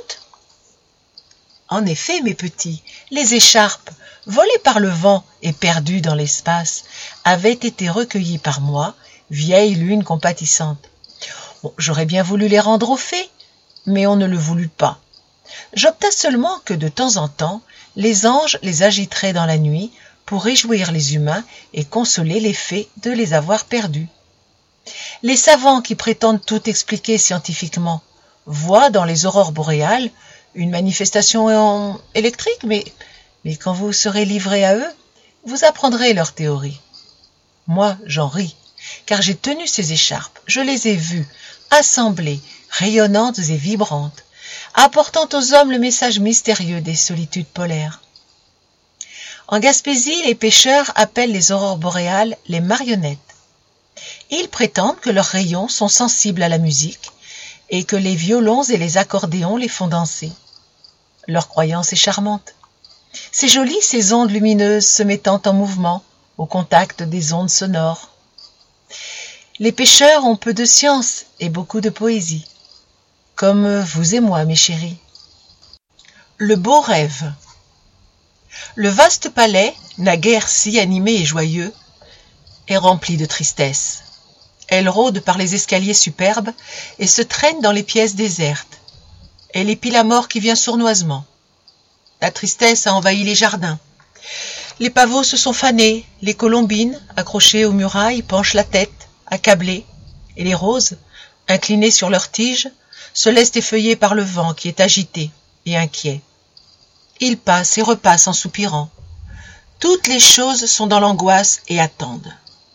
En effet, mes petits, les écharpes, volées par le vent et perdues dans l'espace, avaient été recueillies par moi, vieille lune compatissante. Bon, j'aurais bien voulu les rendre aux fées, mais on ne le voulut pas. J'obtins seulement que de temps en temps, les anges les agiteraient dans la nuit pour réjouir les humains et consoler les fées de les avoir perdus. Les savants qui prétendent tout expliquer scientifiquement voient dans les aurores boréales une manifestation électrique, mais quand vous serez livré à eux, vous apprendrez leur théorie. Moi, j'en ris, car j'ai tenu ces écharpes, je les ai vues, assemblées, rayonnantes et vibrantes, apportant aux hommes le message mystérieux des solitudes polaires. En Gaspésie, les pêcheurs appellent les aurores boréales les marionnettes. Ils prétendent que leurs rayons sont sensibles à la musique et que les violons et les accordéons les font danser. Leur croyance est charmante. C'est joli ces ondes lumineuses se mettant en mouvement au contact des ondes sonores. Les pêcheurs ont peu de science et beaucoup de poésie, comme vous et moi, mes chéris. Le beau rêve. Le vaste palais, naguère si animé et joyeux, est rempli de tristesse. Elle rôde par les escaliers superbes et se traîne dans les pièces désertes. Elle épie la mort qui vient sournoisement. La tristesse a envahi les jardins. Les pavots se sont fanés, les colombines, accrochées aux murailles, penchent la tête, accablées, et les roses, inclinées sur leurs tiges, se laissent effeuiller par le vent qui est agité et inquiet. Ils passent et repassent en soupirant. Toutes les choses sont dans l'angoisse et attendent.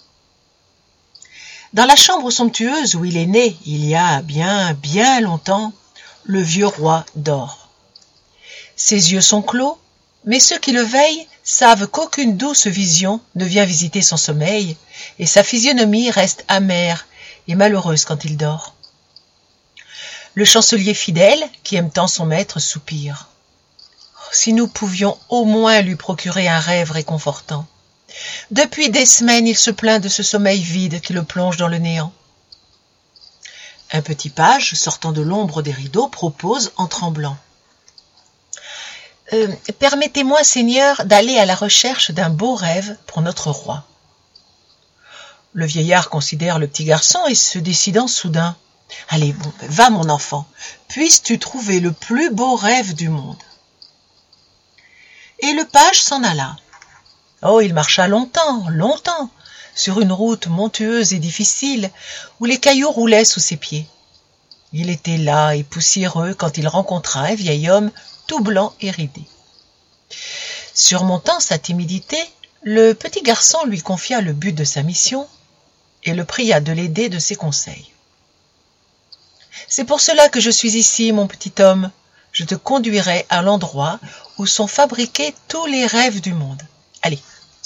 Dans la chambre somptueuse où il est né, il y a bien longtemps, le vieux roi dort. Ses yeux sont clos, mais ceux qui le veillent savent qu'aucune douce vision ne vient visiter son sommeil, et sa physionomie reste amère et malheureuse quand il dort. Le chancelier fidèle, qui aime tant son maître, soupire. Si nous pouvions au moins lui procurer un rêve réconfortant. Depuis des semaines, il se plaint de ce sommeil vide qui le plonge dans le néant. Un petit page, sortant de l'ombre des rideaux, propose en tremblant. « « Permettez-moi, Seigneur, d'aller à la recherche d'un beau rêve pour notre roi. » Le vieillard considère le petit garçon et se décidant soudain. « Allez, bon, va mon enfant, puisses-tu trouver le plus beau rêve du monde. » Et le page s'en alla. Oh, il marcha longtemps, longtemps, sur une route montueuse et difficile, où les cailloux roulaient sous ses pieds. Il était las et poussiéreux quand il rencontra un vieil homme tout blanc et ridé. Surmontant sa timidité, le petit garçon lui confia le but de sa mission et le pria de l'aider de ses conseils. « C'est pour cela que je suis ici, mon petit homme. Je te conduirai à l'endroit où sont fabriqués tous les rêves du monde. Allez, suis-moi. »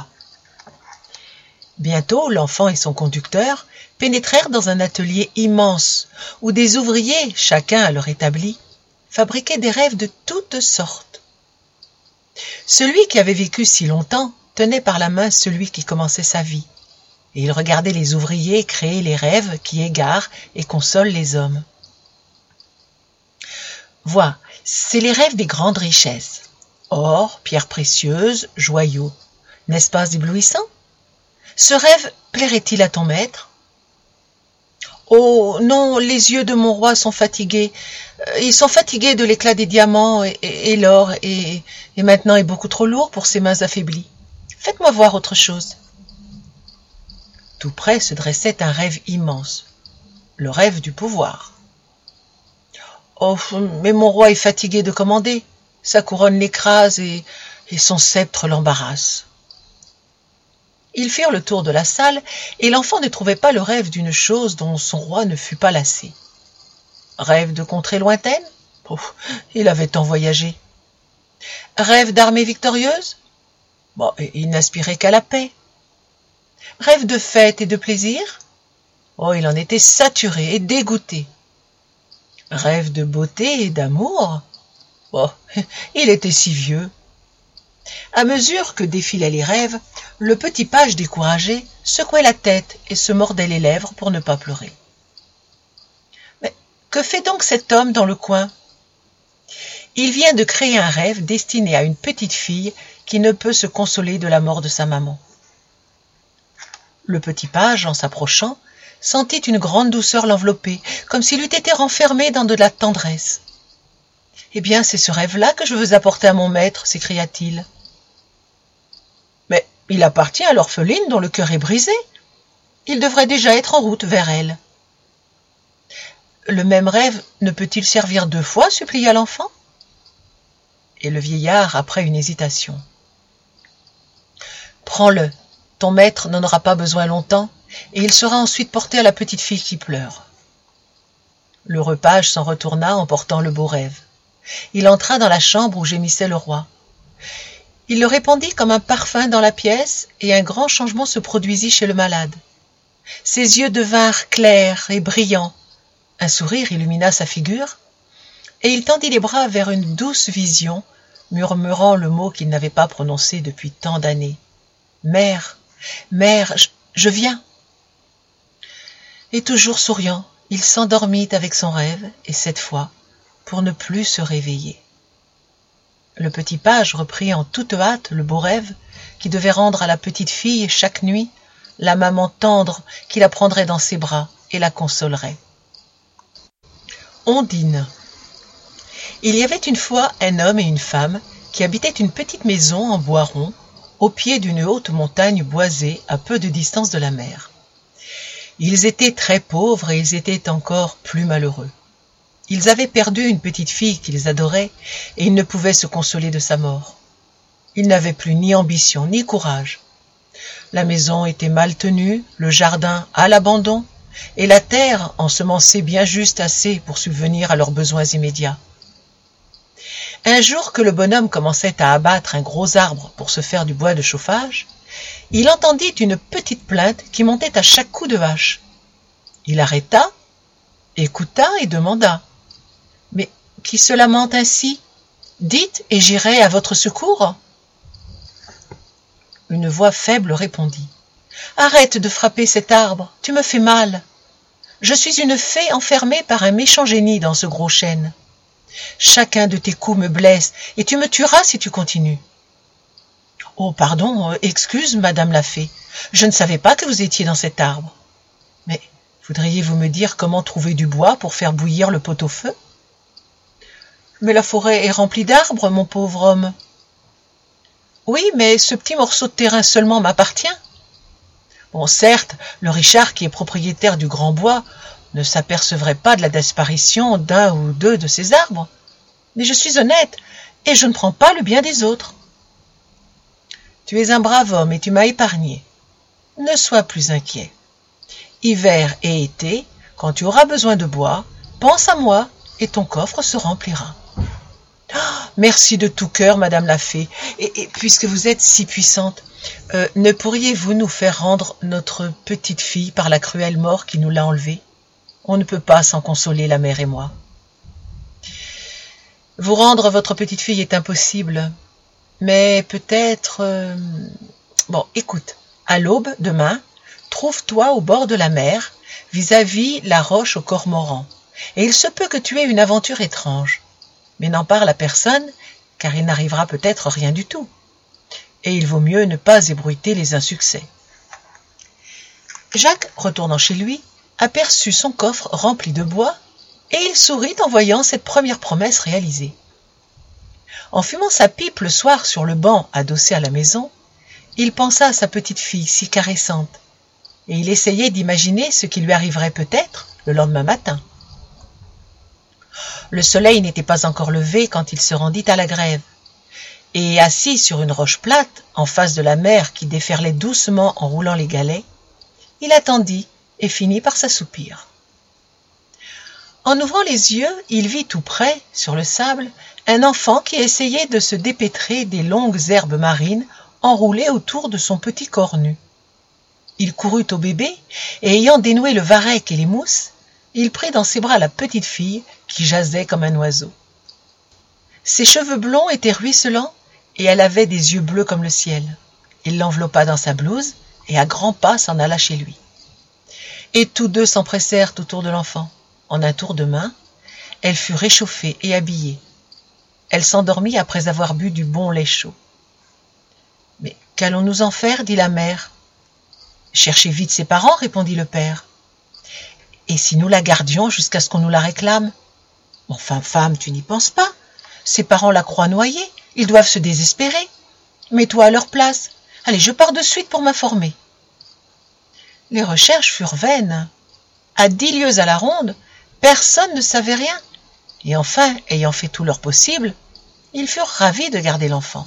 Bientôt, l'enfant et son conducteur pénétrèrent dans un atelier immense où des ouvriers, chacun à leur établi, fabriquaient des rêves de toutes sortes. Celui qui avait vécu si longtemps tenait par la main celui qui commençait sa vie, et il regardait les ouvriers créer les rêves qui égarent et consolent les hommes. Vois, c'est les rêves des grandes richesses. Or, pierres précieuses, joyaux. N'est-ce pas éblouissant? Ce rêve plairait-il à ton maître? Oh non, les yeux de mon roi sont fatigués. Ils sont fatigués de l'éclat des diamants et l'or, et maintenant est beaucoup trop lourd pour ses mains affaiblies. Faites-moi voir autre chose. Tout près se dressait un rêve immense, le rêve du pouvoir. Oh, mais mon roi est fatigué de commander. Sa couronne l'écrase et son sceptre l'embarrasse. Ils firent le tour de la salle, et l'enfant ne trouvait pas le rêve d'une chose dont son roi ne fût pas lassé. Rêve de contrées lointaines? Oh, il avait tant voyagé. Rêve d'armée victorieuse? Bon, il n'aspirait qu'à la paix. Rêve de fête et de plaisir? Oh, il en était saturé et dégoûté. Rêve de beauté et d'amour? Oh, il était si vieux. À mesure que défilaient les rêves, le petit page découragé secouait la tête et se mordait les lèvres pour ne pas pleurer. Mais que fait donc cet homme dans le coin? Il vient de créer un rêve destiné à une petite fille qui ne peut se consoler de la mort de sa maman. Le petit page, en s'approchant, sentit une grande douceur l'envelopper, comme s'il eût été renfermé dans de la tendresse. « Eh bien, c'est ce rêve-là que je veux apporter à mon maître, s'écria-t-il. Mais il appartient à l'orpheline dont le cœur est brisé. Il devrait déjà être en route vers elle. Le même rêve ne peut-il servir 2 fois, supplia l'enfant. Et le vieillard, après une hésitation. Prends-le, ton maître n'en aura pas besoin longtemps, et il sera ensuite porté à la petite fille qui pleure. L'heureux page s'en retourna en portant le beau rêve. Il entra dans la chambre où gémissait le roi. Il le répandit comme un parfum dans la pièce, et un grand changement se produisit chez le malade. Ses yeux devinrent clairs et brillants. Un sourire illumina sa figure, et il tendit les bras vers une douce vision, murmurant le mot qu'il n'avait pas prononcé depuis tant d'années. « Mère, mère, je viens !» Et toujours souriant, il s'endormit avec son rêve, et cette fois, pour ne plus se réveiller. Le petit page reprit en toute hâte le beau rêve qui devait rendre à la petite fille chaque nuit la maman tendre qui la prendrait dans ses bras et la consolerait. Ondine. Il y avait une fois un homme et une femme qui habitaient une petite maison en bois rond au pied d'une haute montagne boisée à peu de distance de la mer. Ils étaient très pauvres et ils étaient encore plus malheureux. Ils avaient perdu une petite fille qu'ils adoraient et ils ne pouvaient se consoler de sa mort. Ils n'avaient plus ni ambition ni courage. La maison était mal tenue, le jardin à l'abandon et la terre ensemencée bien juste assez pour subvenir à leurs besoins immédiats. Un jour que le bonhomme commençait à abattre un gros arbre pour se faire du bois de chauffage, il entendit une petite plainte qui montait à chaque coup de hache. Il arrêta, écouta et demanda. « Mais qui se lamente ainsi? Dites et j'irai à votre secours. » Une voix faible répondit. « Arrête de frapper cet arbre, tu me fais mal. Je suis une fée enfermée par un méchant génie dans ce gros chêne. Chacun de tes coups me blesse, et tu me tueras si tu continues. » « Oh, pardon, excuse, Madame la Fée. Je ne savais pas que vous étiez dans cet arbre. Mais voudriez-vous me dire comment trouver du bois pour faire bouillir le pot-au-feu ? » ?»« Mais la forêt est remplie d'arbres, mon pauvre homme. »« Oui, mais ce petit morceau de terrain seulement m'appartient. » Bon, certes, le Richard, qui est propriétaire du grand bois, ne s'apercevrait pas de la disparition d'un ou deux de ces arbres. Mais je suis honnête, et je ne prends pas le bien des autres. Tu es un brave homme et tu m'as épargné. Ne sois plus inquiet. Hiver et été, quand tu auras besoin de bois, pense à moi et ton coffre se remplira. Oh, merci de tout cœur, Madame la Fée. Et puisque vous êtes si puissante, ne pourriez-vous nous faire rendre notre petite fille par la cruelle mort qui nous l'a enlevée ? On ne peut pas s'en consoler, la mère et moi. Vous rendre votre petite fille est impossible, mais peut-être... Bon, écoute, à l'aube, demain, trouve-toi au bord de la mer, vis-à-vis la roche au cormoran, et il se peut que tu aies une aventure étrange. Mais n'en parle à personne, car il n'arrivera peut-être rien du tout. Et il vaut mieux ne pas ébruiter les insuccès. Jacques, retournant chez lui, aperçut son coffre rempli de bois, et il sourit en voyant cette première promesse réalisée. En fumant sa pipe le soir sur le banc adossé à la maison, il pensa à sa petite fille si caressante, et il essayait d'imaginer ce qui lui arriverait peut-être le lendemain matin. Le soleil n'était pas encore levé quand il se rendit à la grève, et assis sur une roche plate, en face de la mer qui déferlait doucement en roulant les galets, il attendit et finit par s'assoupir. En ouvrant les yeux, il vit tout près, sur le sable, un enfant qui essayait de se dépêtrer des longues herbes marines enroulées autour de son petit corps nu. Il courut au bébé, et ayant dénoué le varech et les mousses, il prit dans ses bras la petite fille qui jasait comme un oiseau. Ses cheveux blonds étaient ruisselants, et elle avait des yeux bleus comme le ciel. Il l'enveloppa dans sa blouse, et à grands pas s'en alla chez lui. Et tous deux s'empressèrent autour de l'enfant. En un tour de main, elle fut réchauffée et habillée. Elle s'endormit après avoir bu du bon lait chaud. « Mais qu'allons-nous en faire » dit la mère. « Cherchez vite ses parents » répondit le père. « Et si nous la gardions jusqu'à ce qu'on nous la réclame ?»« Enfin, femme, tu n'y penses pas. Ses parents la croient noyée, ils doivent se désespérer. Mets-toi à leur place. Allez, je pars de suite pour m'informer. » Les recherches furent vaines. À 10 lieues à la ronde, personne ne savait rien. Et enfin, ayant fait tout leur possible, ils furent ravis de garder l'enfant.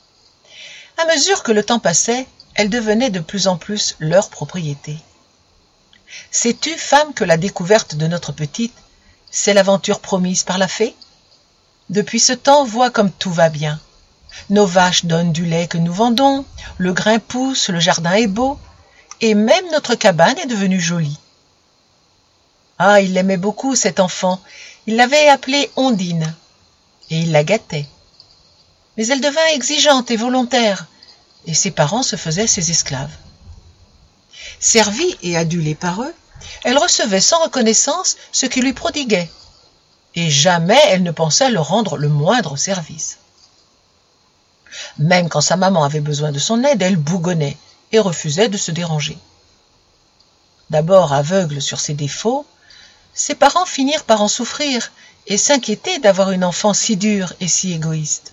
À mesure que le temps passait, elle devenait de plus en plus leur propriété. Sais-tu, femme, que la découverte de notre petite, c'est l'aventure promise par la fée ? Depuis ce temps, vois comme tout va bien. Nos vaches donnent du lait que nous vendons, le grain pousse, le jardin est beau, et même notre cabane est devenue jolie. Ah, il l'aimait beaucoup, cet enfant. Il l'avait appelée Ondine, et il la gâtait. Mais elle devint exigeante et volontaire, et ses parents se faisaient ses esclaves. Servie et adulée par eux, elle recevait sans reconnaissance ce qu'ils lui prodiguaient, et jamais elle ne pensait leur rendre le moindre service. Même quand sa maman avait besoin de son aide, elle bougonnait et refusait de se déranger. D'abord aveugle sur ses défauts, ses parents finirent par en souffrir et s'inquiéter d'avoir une enfant si dure et si égoïste.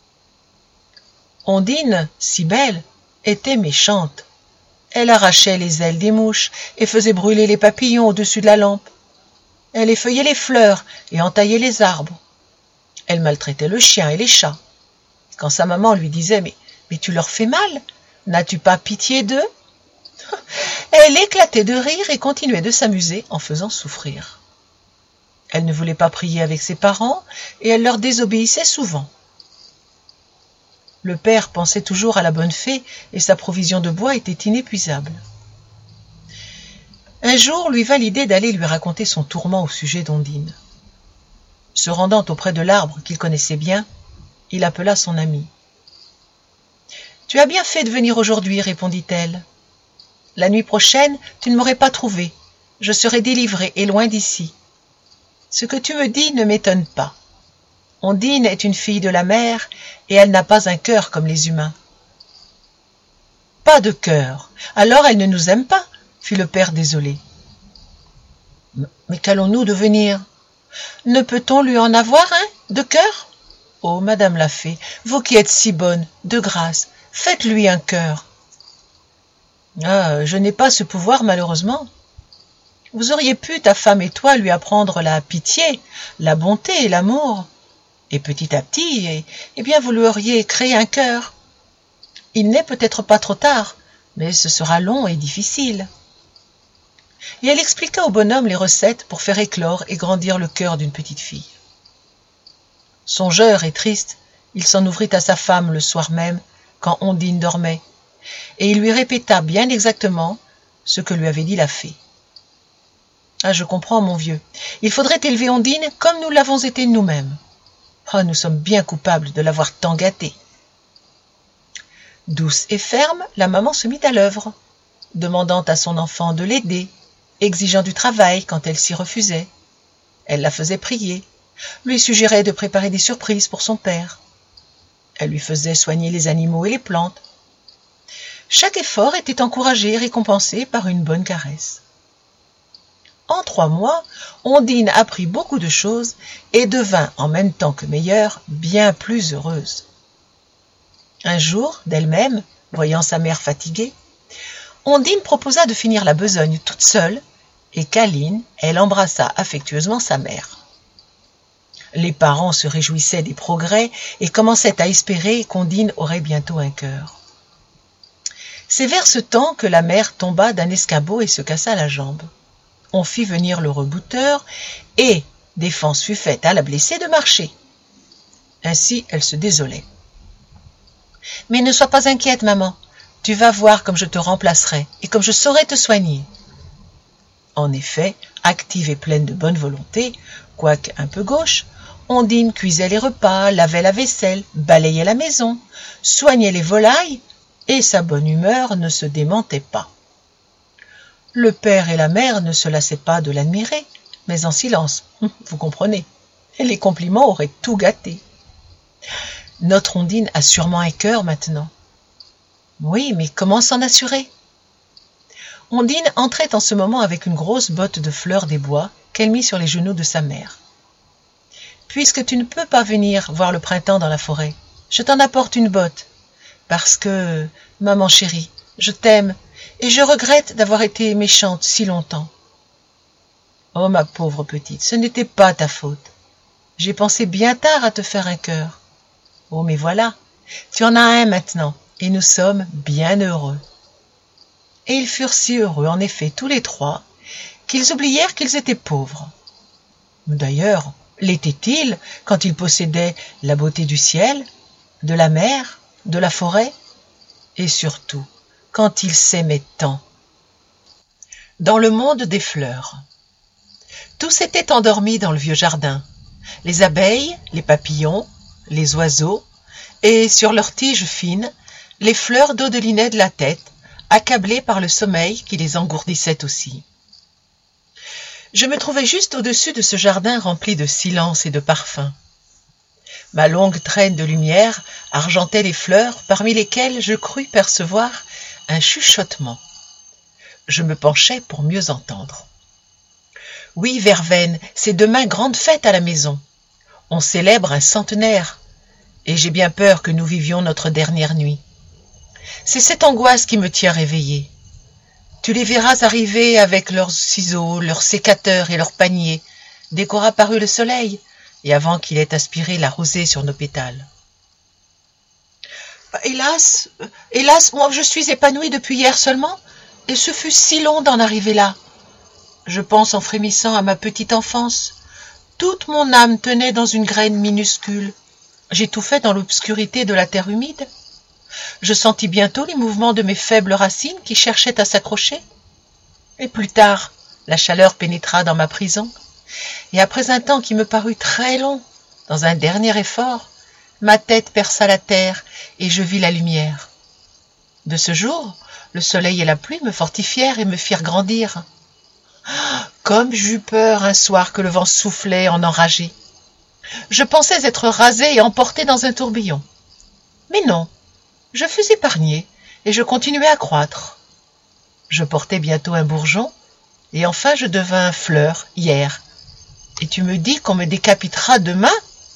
Ondine, si belle, était méchante. Elle arrachait les ailes des mouches et faisait brûler les papillons au-dessus de la lampe. Elle effeuillait les fleurs et entaillait les arbres. Elle maltraitait le chien et les chats. Quand sa maman lui disait « Mais tu leur fais mal, n'as-tu pas pitié d'eux ?» Elle éclatait de rire et continuait de s'amuser en faisant souffrir. Elle ne voulait pas prier avec ses parents et elle leur désobéissait souvent. Le père pensait toujours à la bonne fée et sa provision de bois était inépuisable. Un jour lui vint l'idée d'aller lui raconter son tourment au sujet d'Ondine. Se rendant auprès de l'arbre qu'il connaissait bien, il appela son ami. « Tu as bien fait de venir aujourd'hui, répondit-elle. La nuit prochaine, tu ne m'aurais pas trouvé. Je serai délivrée et loin d'ici. Ce que tu me dis ne m'étonne pas. Ondine est une fille de la mer et elle n'a pas un cœur comme les humains. Pas de cœur. Alors elle ne nous aime pas, fit le père désolé. Mais qu'allons-nous devenir? Ne peut-on lui en avoir un, de cœur? Oh, madame la fée, vous qui êtes si bonne, de grâce, faites-lui un cœur. Ah, je n'ai pas ce pouvoir, malheureusement. Vous auriez pu, ta femme et toi, lui apprendre la pitié, la bonté et l'amour. Et petit à petit, eh bien, vous lui auriez créé un cœur. Il n'est peut-être pas trop tard, mais ce sera long et difficile. Et elle expliqua au bonhomme les recettes pour faire éclore et grandir le cœur d'une petite fille. Songeur et triste, il s'en ouvrit à sa femme le soir même, quand Ondine dormait, et il lui répéta bien exactement ce que lui avait dit la fée. « Ah, je comprends, mon vieux. Il faudrait élever Ondine comme nous l'avons été nous-mêmes. Ah, nous sommes bien coupables de l'avoir tant gâtée. » Douce et ferme, la maman se mit à l'œuvre, demandant à son enfant de l'aider, exigeant du travail quand elle s'y refusait. Elle la faisait prier, lui suggérait de préparer des surprises pour son père. Elle lui faisait soigner les animaux et les plantes. Chaque effort était encouragé et récompensé par une bonne caresse. En 3 mois, Ondine apprit beaucoup de choses et devint, en même temps que meilleure, bien plus heureuse. Un jour, d'elle-même, voyant sa mère fatiguée, Ondine proposa de finir la besogne toute seule, et câline, elle embrassa affectueusement sa mère. Les parents se réjouissaient des progrès et commençaient à espérer qu'Ondine aurait bientôt un cœur. C'est vers ce temps que la mère tomba d'un escabeau et se cassa la jambe. On fit venir le rebouteur et défense fut faite à la blessée de marcher. Ainsi, elle se désolait. « Mais ne sois pas inquiète, maman. Tu vas voir comme je te remplacerai et comme je saurai te soigner. » En effet, active et pleine de bonne volonté, quoique un peu gauche, Ondine cuisait les repas, lavait la vaisselle, balayait la maison, soignait les volailles, et sa bonne humeur ne se démentait pas. Le père et la mère ne se lassaient pas de l'admirer, mais en silence, vous comprenez, et les compliments auraient tout gâté. Notre Ondine a sûrement un cœur maintenant. Oui, mais comment s'en assurer? Ondine entrait en ce moment avec une grosse botte de fleurs des bois qu'elle mit sur les genoux de sa mère. « Puisque tu ne peux pas venir voir le printemps dans la forêt, je t'en apporte une botte, parce que, maman chérie, je t'aime et je regrette d'avoir été méchante si longtemps. »« Oh, ma pauvre petite, ce n'était pas ta faute. J'ai pensé bien tard à te faire un cœur. Oh, mais voilà, tu en as un maintenant, et nous sommes bien heureux. » Et ils furent si heureux, en effet, tous les 3, qu'ils oublièrent qu'ils étaient pauvres. D'ailleurs, l'étaient-ils quand ils possédaient la beauté du ciel, de la mer, de la forêt, et surtout, quand ils s'aimaient tant. Dans le monde des fleurs, tout s'était endormi dans le vieux jardin, les abeilles, les papillons, les oiseaux, et sur leurs tiges fines, les fleurs dodelinaient de la tête, accablées par le sommeil qui les engourdissait aussi. Je me trouvais juste au-dessus de ce jardin rempli de silence et de parfums. Ma longue traîne de lumière argentait les fleurs parmi lesquelles je crus percevoir un chuchotement. Je me penchai pour mieux entendre. « Oui, Verveine, c'est demain grande fête à la maison. On célèbre un centenaire, et j'ai bien peur que nous vivions notre dernière nuit. C'est cette angoisse qui me tient réveillée. Tu les verras arriver avec leurs ciseaux, leurs sécateurs et leurs paniers, dès qu'aura paru le soleil, et avant qu'il ait aspiré la rosée sur nos pétales. Hélas, moi je suis épanouie depuis hier seulement, et ce fut si long d'en arriver là. Je pense en frémissant à ma petite enfance. Toute mon âme tenait dans une graine minuscule. J'étouffais dans l'obscurité de la terre humide. Je sentis bientôt les mouvements de mes faibles racines qui cherchaient à s'accrocher. Et plus tard, la chaleur pénétra dans ma prison, et après un temps qui me parut très long, dans un dernier effort, ma tête perça la terre et je vis la lumière. De ce jour, le soleil et la pluie me fortifièrent et me firent grandir. Comme j'eus peur un soir que le vent soufflait en enragé. Je pensais être rasée et emportée dans un tourbillon. Mais non, je fus épargnée et je continuai à croître. Je portai bientôt un bourgeon et enfin je devins fleur hier. Et tu me dis qu'on me décapitera demain?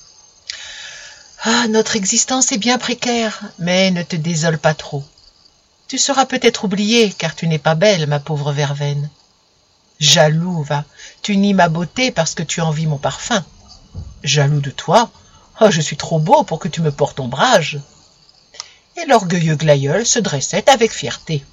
Ah, notre existence est bien précaire, mais ne te désole pas trop. Tu seras peut-être oubliée, car tu n'es pas belle, ma pauvre verveine. Jaloux, va, tu nies ma beauté parce que tu envies mon parfum. Jaloux de toi? Oh, je suis trop beau pour que tu me portes ombrage. Et l'orgueilleux glaïeul se dressait avec fierté.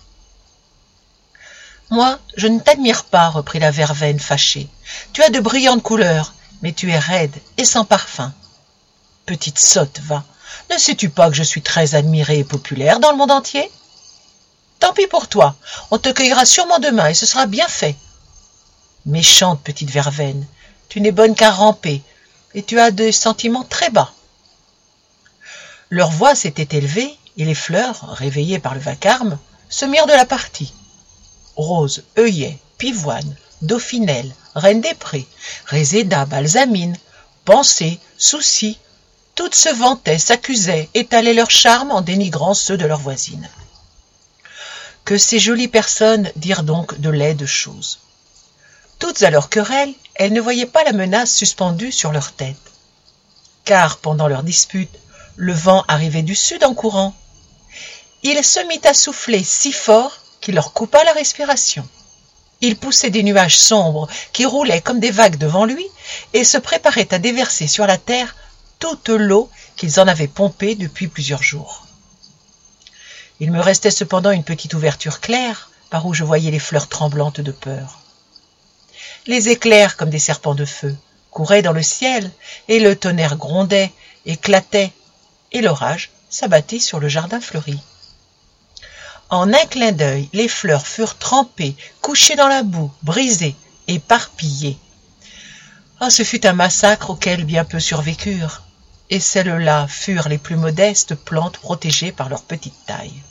Moi, je ne t'admire pas, reprit la verveine fâchée. Tu as de brillantes couleurs, mais tu es raide et sans parfum. Petite sotte, va, ne sais-tu pas que je suis très admirée et populaire dans le monde entier? Tant pis pour toi, on te cueillera sûrement demain et ce sera bien fait. Méchante petite verveine, tu n'es bonne qu'à ramper, et tu as des sentiments très bas. Leurs voix s'étaient élevées, et les fleurs, réveillées par le vacarme, se mirent de la partie. Rose, œillet, pivoine, dauphinelle, reine des prés, réséda, balsamine, pensée, souci, toutes se vantaient, s'accusaient, étalaient leur charme en dénigrant ceux de leurs voisines. Que ces jolies personnes dirent donc de laides choses. Toutes à leur querelle, elles ne voyaient pas la menace suspendue sur leur tête. Car, pendant leur dispute, le vent arrivait du sud en courant. Il se mit à souffler si fort qu'il leur coupa la respiration. Il poussait des nuages sombres qui roulaient comme des vagues devant lui et se préparaient à déverser sur la terre toute l'eau qu'ils en avaient pompée depuis plusieurs jours. Il me restait cependant une petite ouverture claire par où je voyais les fleurs tremblantes de peur. Les éclairs, comme des serpents de feu, couraient dans le ciel, et le tonnerre grondait, éclatait, et l'orage s'abattit sur le jardin fleuri. En un clin d'œil, les fleurs furent trempées, couchées dans la boue, brisées, éparpillées. Ah, ce fut un massacre auquel bien peu survécurent, et celles-là furent les plus modestes plantes protégées par leur petite taille.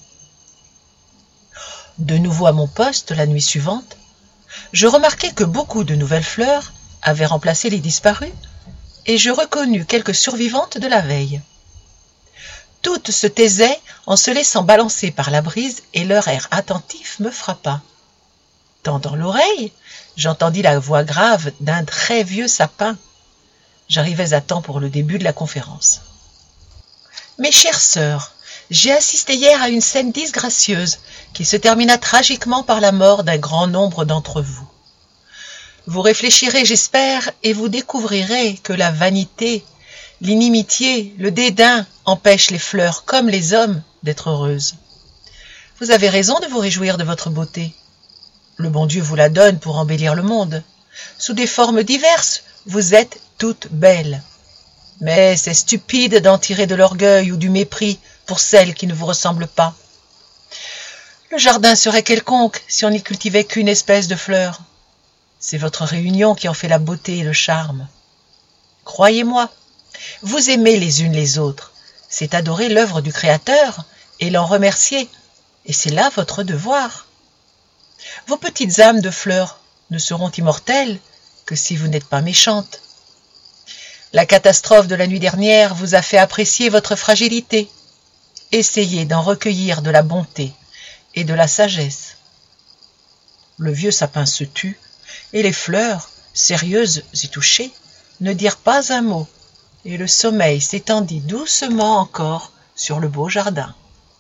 De nouveau à mon poste la nuit suivante, je remarquai que beaucoup de nouvelles fleurs avaient remplacé les disparues, et je reconnus quelques survivantes de la veille. Toutes se taisaient en se laissant balancer par la brise, et leur air attentif me frappa. Tendant l'oreille, j'entendis la voix grave d'un très vieux sapin. J'arrivais à temps pour le début de la conférence. Mes chères sœurs, j'ai assisté hier à une scène disgracieuse qui se termina tragiquement par la mort d'un grand nombre d'entre vous. Vous réfléchirez, j'espère, et vous découvrirez que la vanité, l'inimitié, le dédain empêchent les fleurs comme les hommes d'être heureuses. Vous avez raison de vous réjouir de votre beauté. Le bon Dieu vous la donne pour embellir le monde. Sous des formes diverses, vous êtes toutes belles. Mais c'est stupide d'en tirer de l'orgueil ou du mépris pour celles qui ne vous ressemblent pas. Le jardin serait quelconque si on n'y cultivait qu'une espèce de fleur. C'est votre réunion qui en fait la beauté et le charme. Croyez-moi, vous aimez les unes les autres, c'est adorer l'œuvre du Créateur et l'en remercier, et c'est là votre devoir. Vos petites âmes de fleurs ne seront immortelles que si vous n'êtes pas méchantes. La catastrophe de la nuit dernière vous a fait apprécier votre fragilité. Essayez d'en recueillir de la bonté et de la sagesse. Le vieux sapin se tut, et les fleurs, sérieuses et touchées, ne dirent pas un mot, et le sommeil s'étendit doucement encore sur le beau jardin.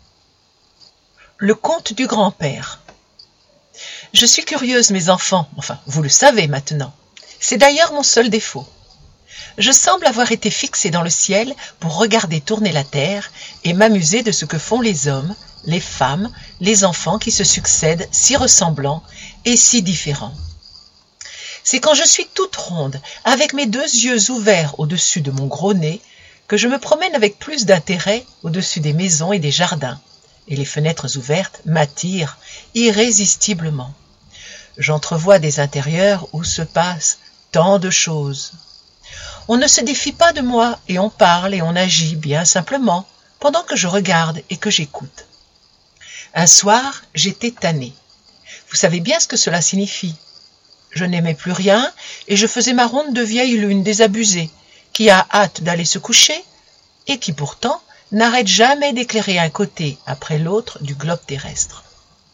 Le conte du grand-père. Je suis curieuse, mes enfants, enfin, vous le savez maintenant. C'est d'ailleurs mon seul défaut. Je semble avoir été fixée dans le ciel pour regarder tourner la terre et m'amuser de ce que font les hommes, les femmes, les enfants qui se succèdent si ressemblants et si différents. C'est quand je suis toute ronde, avec mes deux yeux ouverts au-dessus de mon gros nez, que je me promène avec plus d'intérêt au-dessus des maisons et des jardins, et les fenêtres ouvertes m'attirent irrésistiblement. J'entrevois des intérieurs où se passent tant de choses. On ne se défie pas de moi, et on parle et on agit bien simplement, pendant que je regarde et que j'écoute. Un soir, j'étais tannée. Vous savez bien ce que cela signifie. Je n'aimais plus rien, et je faisais ma ronde de vieille lune désabusée, qui a hâte d'aller se coucher et qui pourtant n'arrête jamais d'éclairer un côté après l'autre du globe terrestre.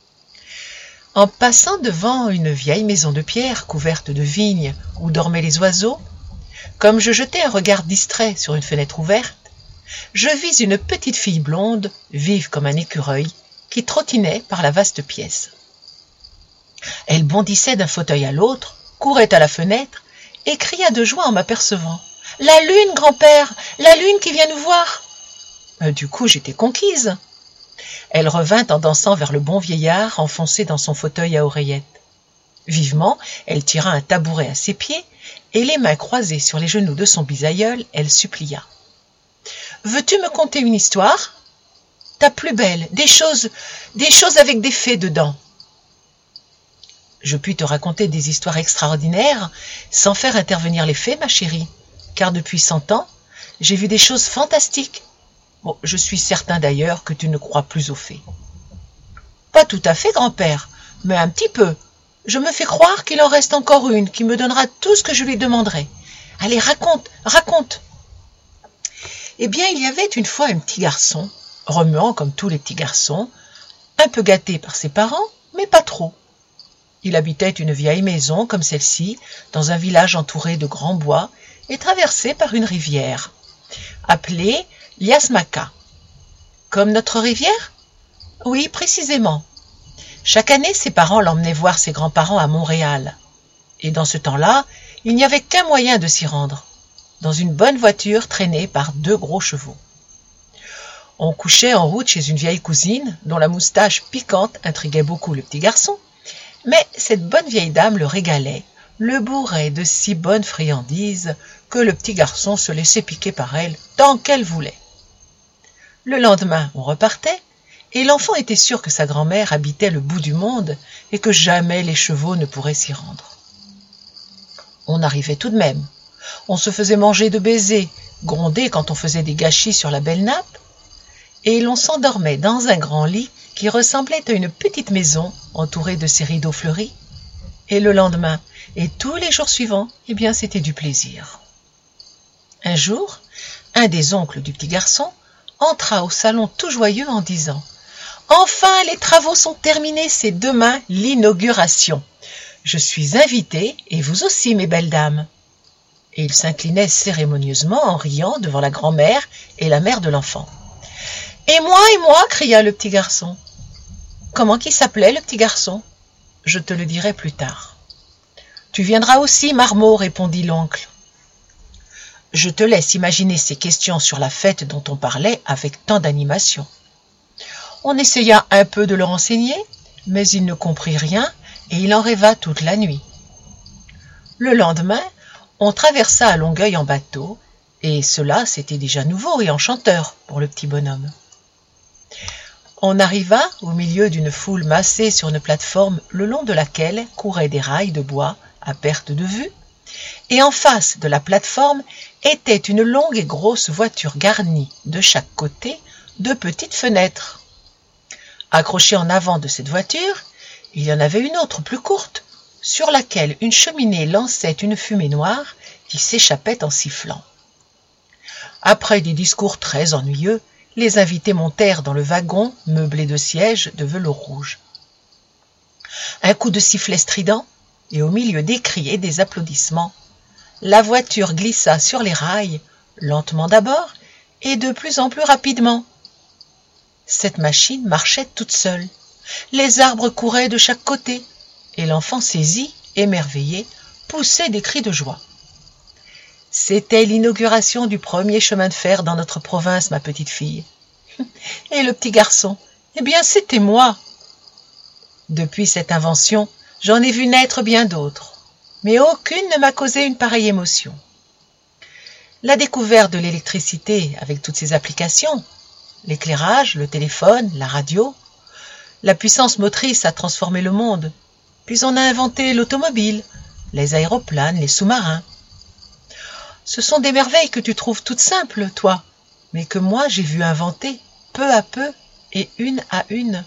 En passant devant une vieille maison de pierre couverte de vignes où dormaient les oiseaux, comme je jetais un regard distrait sur une fenêtre ouverte, je vis une petite fille blonde, vive comme un écureuil, qui trottinait par la vaste pièce. Elle bondissait d'un fauteuil à l'autre, courait à la fenêtre et cria de joie en m'apercevant. « La lune, grand-père, la lune qui vient nous voir !» Du coup, j'étais conquise. Elle revint en dansant vers le bon vieillard enfoncé dans son fauteuil à oreillettes. Vivement, elle tira un tabouret à ses pieds et les mains croisées sur les genoux de son bisaïeul, elle supplia. « Veux-tu me conter une histoire ? Ta plus belle, des choses avec des fées dedans. » Je puis te raconter des histoires extraordinaires sans faire intervenir les fées, ma chérie, car depuis 100 ans, j'ai vu des choses fantastiques. Bon, je suis certain d'ailleurs que tu ne crois plus aux fées. Pas tout à fait, grand-père, mais un petit peu. Je me fais croire qu'il en reste encore une qui me donnera tout ce que je lui demanderai. Allez, raconte, raconte. Eh bien, il y avait une fois un petit garçon, remuant comme tous les petits garçons, un peu gâté par ses parents, mais pas trop. Il habitait une vieille maison comme celle-ci, dans un village entouré de grands bois et traversé par une rivière, appelée Liasmaka. Comme notre rivière ? Oui, précisément. Chaque année, ses parents l'emmenaient voir ses grands-parents à Montréal. Et dans ce temps-là, il n'y avait qu'un moyen de s'y rendre, dans une bonne voiture traînée par 2 gros chevaux. On couchait en route chez une vieille cousine, dont la moustache piquante intriguait beaucoup le petit garçon, mais cette bonne vieille dame le régalait, le bourrait de si bonnes friandises que le petit garçon se laissait piquer par elle tant qu'elle voulait. Le lendemain, on repartait, et l'enfant était sûr que sa grand-mère habitait le bout du monde et que jamais les chevaux ne pourraient s'y rendre. On arrivait tout de même. On se faisait manger de baisers, gronder quand on faisait des gâchis sur la belle nappe, et l'on s'endormait dans un grand lit qui ressemblait à une petite maison entourée de ses rideaux fleuris. Et le lendemain, et tous les jours suivants, eh bien, c'était du plaisir. Un jour, un des oncles du petit garçon entra au salon tout joyeux en disant « Enfin, les travaux sont terminés, c'est demain l'inauguration. Je suis invité, et vous aussi, mes belles dames. » Et il s'inclinait cérémonieusement en riant devant la grand-mère et la mère de l'enfant. « Et moi, cria le petit garçon. « Comment qu'il s'appelait, le petit garçon ? Je te le dirai plus tard. »« Tu viendras aussi, Marmot, répondit l'oncle. Je te laisse imaginer ces questions sur la fête dont on parlait avec tant d'animation. On essaya un peu de le renseigner, mais il ne comprit rien et il en rêva toute la nuit. Le lendemain, on traversa à Longueuil en bateau, et cela c'était déjà nouveau et enchanteur pour le petit bonhomme. On arriva au milieu d'une foule massée sur une plateforme le long de laquelle couraient des rails de bois à perte de vue, et en face de la plateforme était une longue et grosse voiture garnie de chaque côté de petites fenêtres. Accrochée en avant de cette voiture, il y en avait une autre plus courte, sur laquelle une cheminée lançait une fumée noire qui s'échappait en sifflant. Après des discours très ennuyeux, les invités montèrent dans le wagon meublé de sièges de velours rouge. Un coup de sifflet strident, et au milieu des cris et des applaudissements, la voiture glissa sur les rails, lentement d'abord, et de plus en plus rapidement. Cette machine marchait toute seule. Les arbres couraient de chaque côté, et l'enfant saisi, émerveillé, poussait des cris de joie. C'était l'inauguration du premier chemin de fer dans notre province, ma petite fille. Et le petit garçon, eh bien, c'était moi. Depuis cette invention, j'en ai vu naître bien d'autres, mais aucune ne m'a causé une pareille émotion. La découverte de l'électricité avec toutes ses applications, l'éclairage, le téléphone, la radio, la puissance motrice a transformé le monde, puis on a inventé l'automobile, les aéroplanes, les sous-marins. Ce sont des merveilles que tu trouves toutes simples, toi, mais que moi j'ai vu inventer, peu à peu et une à une.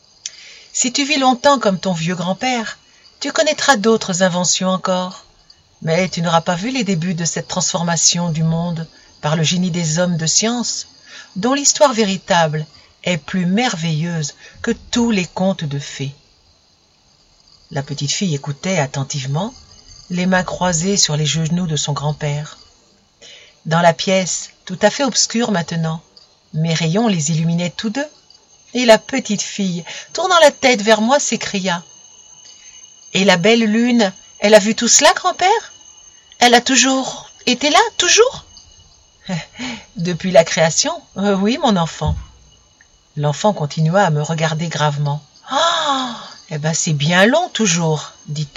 Si tu vis longtemps comme ton vieux grand-père, tu connaîtras d'autres inventions encore. Mais tu n'auras pas vu les débuts de cette transformation du monde par le génie des hommes de science, dont l'histoire véritable est plus merveilleuse que tous les contes de fées. » La petite fille écoutait attentivement, les mains croisées sur les genoux de son grand-père. Dans la pièce, tout à fait obscure maintenant, mes rayons les illuminaient tous deux, et la petite fille, tournant la tête vers moi, s'écria: « Et la belle lune, elle a vu tout cela, grand-père? Elle a toujours été là, toujours ?» « Depuis la création, oui, mon enfant. » L'enfant continua à me regarder gravement. « Ah, eh ben c'est bien long toujours, dit-elle. »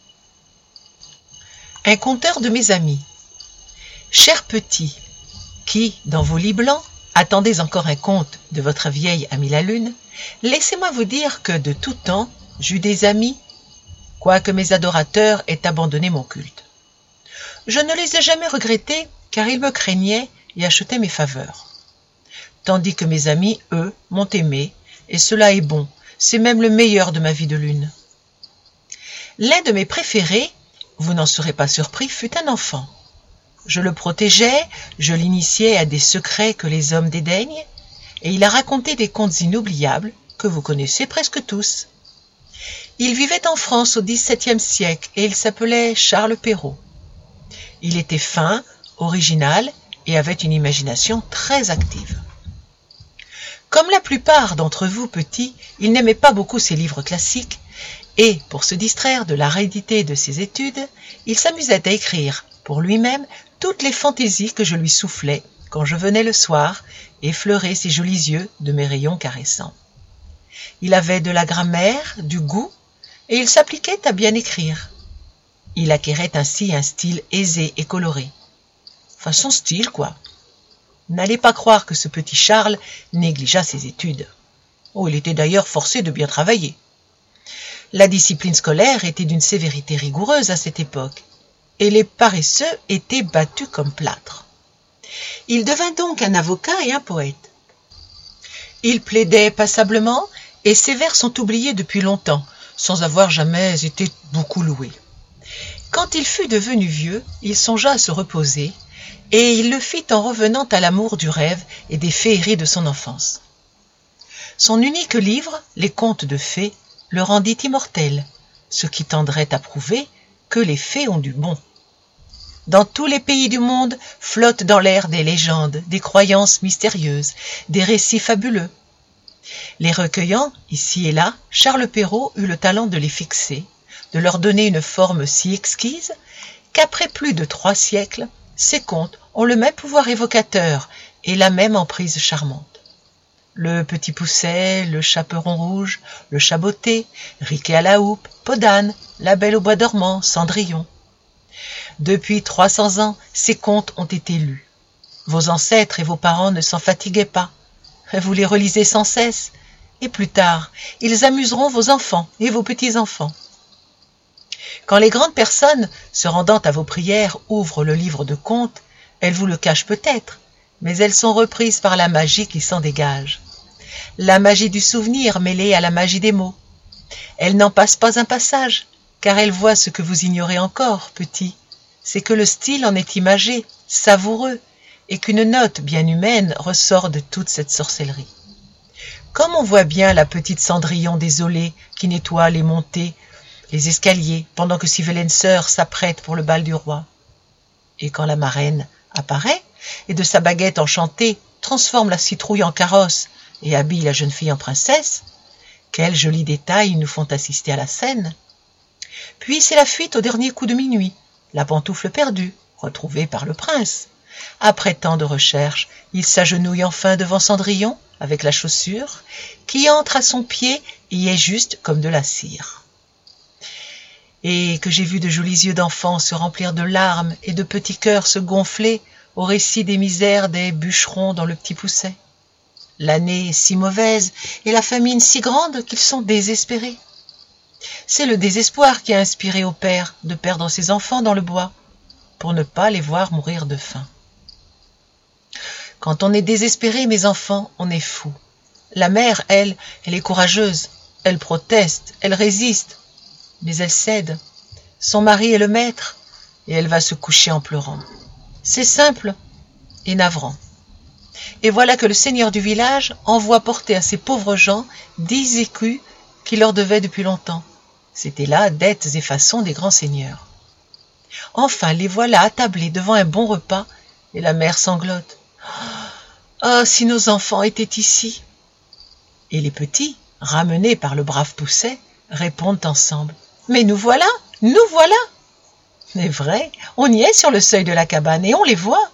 Un conteur de mes amis. Cher petit, qui, dans vos lits blancs, attendez encore un conte de votre vieille amie la lune, laissez-moi vous dire que de tout temps, j'eus des amis, quoique mes adorateurs aient abandonné mon culte. Je ne les ai jamais regrettés, car ils me craignaient et achetaient mes faveurs. Tandis que mes amis, eux, m'ont aimé, et cela est bon, c'est même le meilleur de ma vie de lune. L'un de mes préférés, vous n'en serez pas surpris, fut un enfant. Je le protégeais, je l'initiais à des secrets que les hommes dédaignent, et il a raconté des contes inoubliables que vous connaissez presque tous. Il vivait en France au XVIIe siècle et il s'appelait Charles Perrault. Il était fin, original et avait une imagination très active. Comme la plupart d'entre vous petits, il n'aimait pas beaucoup ses livres classiques et, pour se distraire de l'aridité de ses études, il s'amusait à écrire, pour lui-même, toutes les fantaisies que je lui soufflais quand je venais le soir effleurer ses jolis yeux de mes rayons caressants. Il avait de la grammaire, du goût, et il s'appliquait à bien écrire. Il acquérait ainsi un style aisé et coloré. Enfin, son style, quoi. N'allez pas croire que ce petit Charles négligeât ses études. Oh, il était d'ailleurs forcé de bien travailler. La discipline scolaire était d'une sévérité rigoureuse à cette époque, et les paresseux étaient battus comme plâtre. Il devint donc un avocat et un poète. Il plaidait passablement, et ses vers sont oubliés depuis longtemps, sans avoir jamais été beaucoup loués. Quand il fut devenu vieux, il songea à se reposer, et il le fit en revenant à l'amour du rêve et des féeries de son enfance. Son unique livre, Les Contes de fées, le rendit immortel, ce qui tendrait à prouver que les fées ont du bon. Dans tous les pays du monde flottent dans l'air des légendes, des croyances mystérieuses, des récits fabuleux. Les recueillant, ici et là, Charles Perrault eut le talent de les fixer, de leur donner une forme si exquise qu'après plus de 3 siècles, ces contes ont le même pouvoir évocateur et la même emprise charmante. Le Petit Poucet, le Chaperon rouge, le Chaboté, Riquet à la houppe, Podane, La Belle au bois dormant, Cendrillon. Depuis 300 ans, ces contes ont été lus. Vos ancêtres et vos parents ne s'en fatiguaient pas. Vous les relisez sans cesse, et plus tard, ils amuseront vos enfants et vos petits-enfants. Quand les grandes personnes, se rendant à vos prières, ouvrent le livre de contes, elles vous le cachent peut-être, mais elles sont reprises par la magie qui s'en dégage. La magie du souvenir mêlée à la magie des mots. Elles n'en passent pas un passage, car elles voient ce que vous ignorez encore, petit. C'est que le style en est imagé, savoureux, et qu'une note bien humaine ressort de toute cette sorcellerie. Comme on voit bien la petite Cendrillon désolée qui nettoie les montées, les escaliers, pendant que Sivelenser s'apprête pour le bal du roi. Et quand la marraine apparaît, et de sa baguette enchantée transforme la citrouille en carrosse et habille la jeune fille en princesse, quels jolis détails nous font assister à la scène. Puis c'est la fuite au dernier coup de minuit, la pantoufle perdue, retrouvée par le prince. Après tant de recherches, il s'agenouille enfin devant Cendrillon, avec la chaussure, qui entre à son pied et est juste comme de la cire. Et que j'ai vu de jolis yeux d'enfants se remplir de larmes et de petits cœurs se gonfler au récit des misères des bûcherons dans le Petit Poucet. L'année est si mauvaise et la famine si grande qu'ils sont désespérés. C'est le désespoir qui a inspiré au père de perdre ses enfants dans le bois, pour ne pas les voir mourir de faim. Quand on est désespéré, mes enfants, on est fou. La mère, elle est courageuse, elle proteste, elle résiste, mais elle cède. Son mari est le maître, et elle va se coucher en pleurant. C'est simple et navrant. Et voilà que le seigneur du village envoie porter à ces pauvres gens 10 écus qu'il leur devait depuis longtemps. C'étaient là dettes et façons des grands seigneurs. Enfin, les voilà attablés devant un bon repas, et la mère sanglote. « Oh, si nos enfants étaient ici !» Et les petits, ramenés par le brave Pousset, répondent ensemble. « Mais nous voilà, nous voilà !» C'est vrai, on y est sur le seuil de la cabane et on les voit.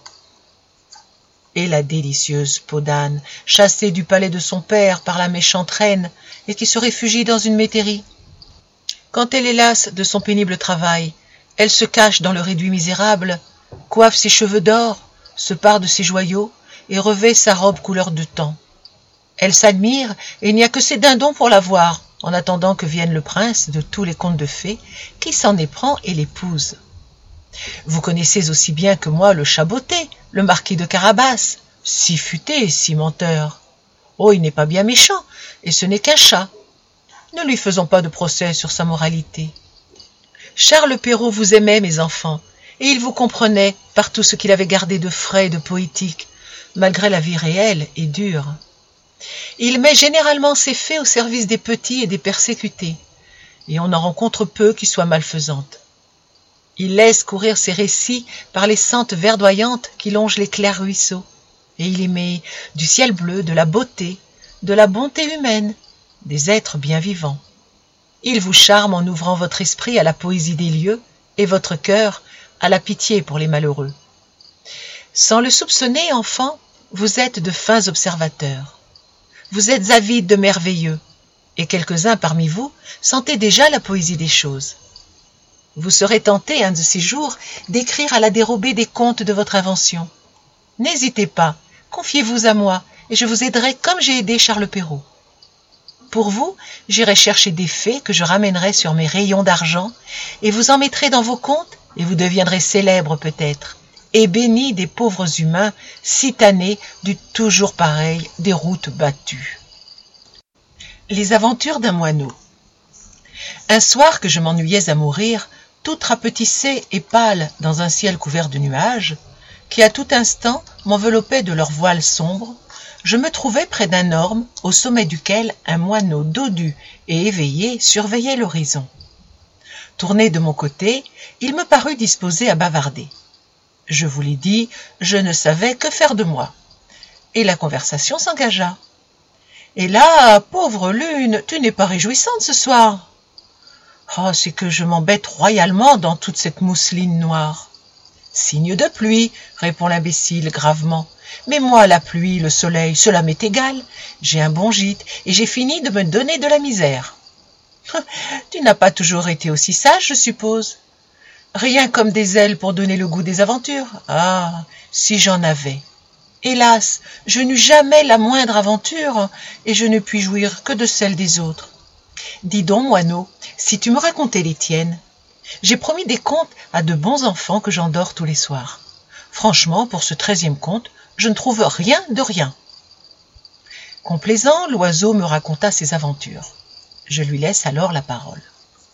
Et la délicieuse peau d'âne, chassée du palais de son père par la méchante reine et qui se réfugie dans une métairie. Quand elle est lasse de son pénible travail, elle se cache dans le réduit misérable, coiffe ses cheveux d'or, se pare de ses joyaux et revêt sa robe couleur de temps. Elle s'admire et il n'y a que ses dindons pour la voir, en attendant que vienne le prince de tous les contes de fées, qui s'en éprend et l'épouse. Vous connaissez aussi bien que moi le chat botté, le marquis de Carabas, si futé, si menteur. Oh, il n'est pas bien méchant, et ce n'est qu'un chat. Ne lui faisons pas de procès sur sa moralité. Charles Perrault vous aimait, mes enfants, et il vous comprenait par tout ce qu'il avait gardé de frais et de poétique, malgré la vie réelle et dure. Il met généralement ses faits au service des petits et des persécutés, et on en rencontre peu qui soient malfaisantes. Il laisse courir ses récits par les sentes verdoyantes qui longent les clairs ruisseaux, et il y met du ciel bleu, de la bonté humaine, des êtres bien vivants. Il vous charme en ouvrant votre esprit à la poésie des lieux et votre cœur à la pitié pour les malheureux. Sans le soupçonner, enfant, vous êtes de fins observateurs. Vous êtes avides de merveilleux, et quelques-uns parmi vous sentez déjà la poésie des choses. Vous serez tenté un de ces jours d'écrire à la dérobée des contes de votre invention. N'hésitez pas, confiez-vous à moi, et je vous aiderai comme j'ai aidé Charles Perrault. Pour vous, j'irai chercher des fées que je ramènerai sur mes rayons d'argent, et vous en mettrez dans vos contes, et vous deviendrez célèbre peut-être, et béni des pauvres humains si tannés du toujours pareil des routes battues. Les aventures d'un moineau. Un soir que je m'ennuyais à mourir, toute rapetissée et pâle dans un ciel couvert de nuages, qui à tout instant m'enveloppaient de leurs voiles sombres, je me trouvais près d'un orme au sommet duquel un moineau dodu et éveillé surveillait l'horizon. Tourné de mon côté, il me parut disposé à bavarder. Je vous l'ai dit, je ne savais que faire de moi. Et la conversation s'engagea. « Et là, pauvre lune, tu n'es pas réjouissante ce soir ?»« Oh, c'est que je m'embête royalement dans toute cette mousseline noire. »« Signe de pluie, répond l'imbécile gravement. Mais moi, la pluie, le soleil, cela m'est égal. J'ai un bon gîte et j'ai fini de me donner de la misère. »« Tu n'as pas toujours été aussi sage, je suppose. Rien comme des ailes pour donner le goût des aventures. Ah, si j'en avais. Hélas, je n'eus jamais la moindre aventure et je ne puis jouir que de celle des autres. Dis donc, moineau, si tu me racontais les tiennes. J'ai promis des contes à de bons enfants que j'endors tous les soirs. Franchement, pour ce 13e conte, je ne trouve rien de rien. » Complaisant, l'oiseau me raconta ses aventures. Je lui laisse alors la parole.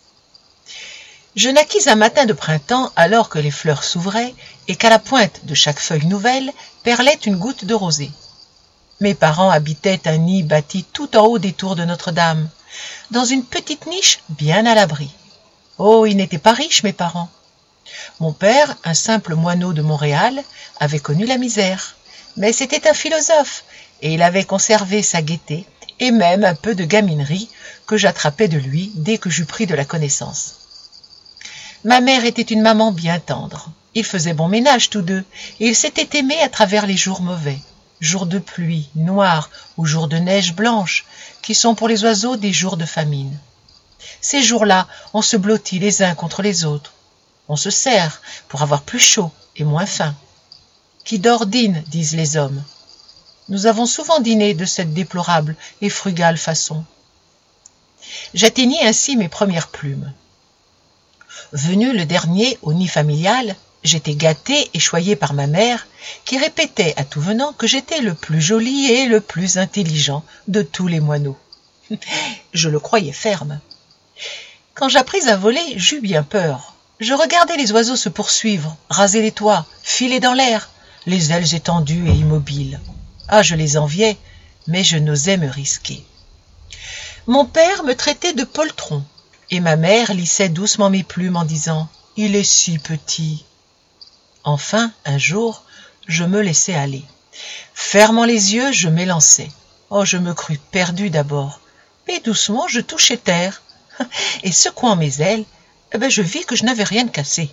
Je naquis un matin de printemps alors que les fleurs s'ouvraient et qu'à la pointe de chaque feuille nouvelle perlait une goutte de rosée. Mes parents habitaient un nid bâti tout en haut des tours de Notre-Dame, dans une petite niche bien à l'abri. Oh, ils n'étaient pas riches, mes parents. Mon père, un simple moineau de Montréal, avait connu la misère, mais c'était un philosophe et il avait conservé sa gaieté et même un peu de gaminerie que j'attrapais de lui dès que j'eus pris de la connaissance. Ma mère était une maman bien tendre. Ils faisaient bon ménage tous deux, et ils s'étaient aimés à travers les jours mauvais, jours de pluie noire ou jours de neige blanche, qui sont pour les oiseaux des jours de famine. Ces jours-là, on se blottit les uns contre les autres. On se serre pour avoir plus chaud et moins faim. Qui dort dîne, disent les hommes. Nous avons souvent dîné de cette déplorable et frugale façon. J'atteignis ainsi mes premières plumes. Venu le dernier au nid familial, j'étais gâté et choyé par ma mère, qui répétait à tout venant que j'étais le plus joli et le plus intelligent de tous les moineaux. Je le croyais ferme. Quand j'appris à voler, j'eus bien peur. Je regardais les oiseaux se poursuivre, raser les toits, filer dans l'air, les ailes étendues et immobiles. Ah, je les enviais, mais je n'osais me risquer. Mon père me traitait de poltron, et ma mère lissait doucement mes plumes en disant « Il est si petit ». Enfin, un jour, je me laissai aller. Fermant les yeux, je m'élançai. Oh, je me crus perdu d'abord, mais doucement je touchai terre, et secouant mes ailes, je vis que je n'avais rien de cassé.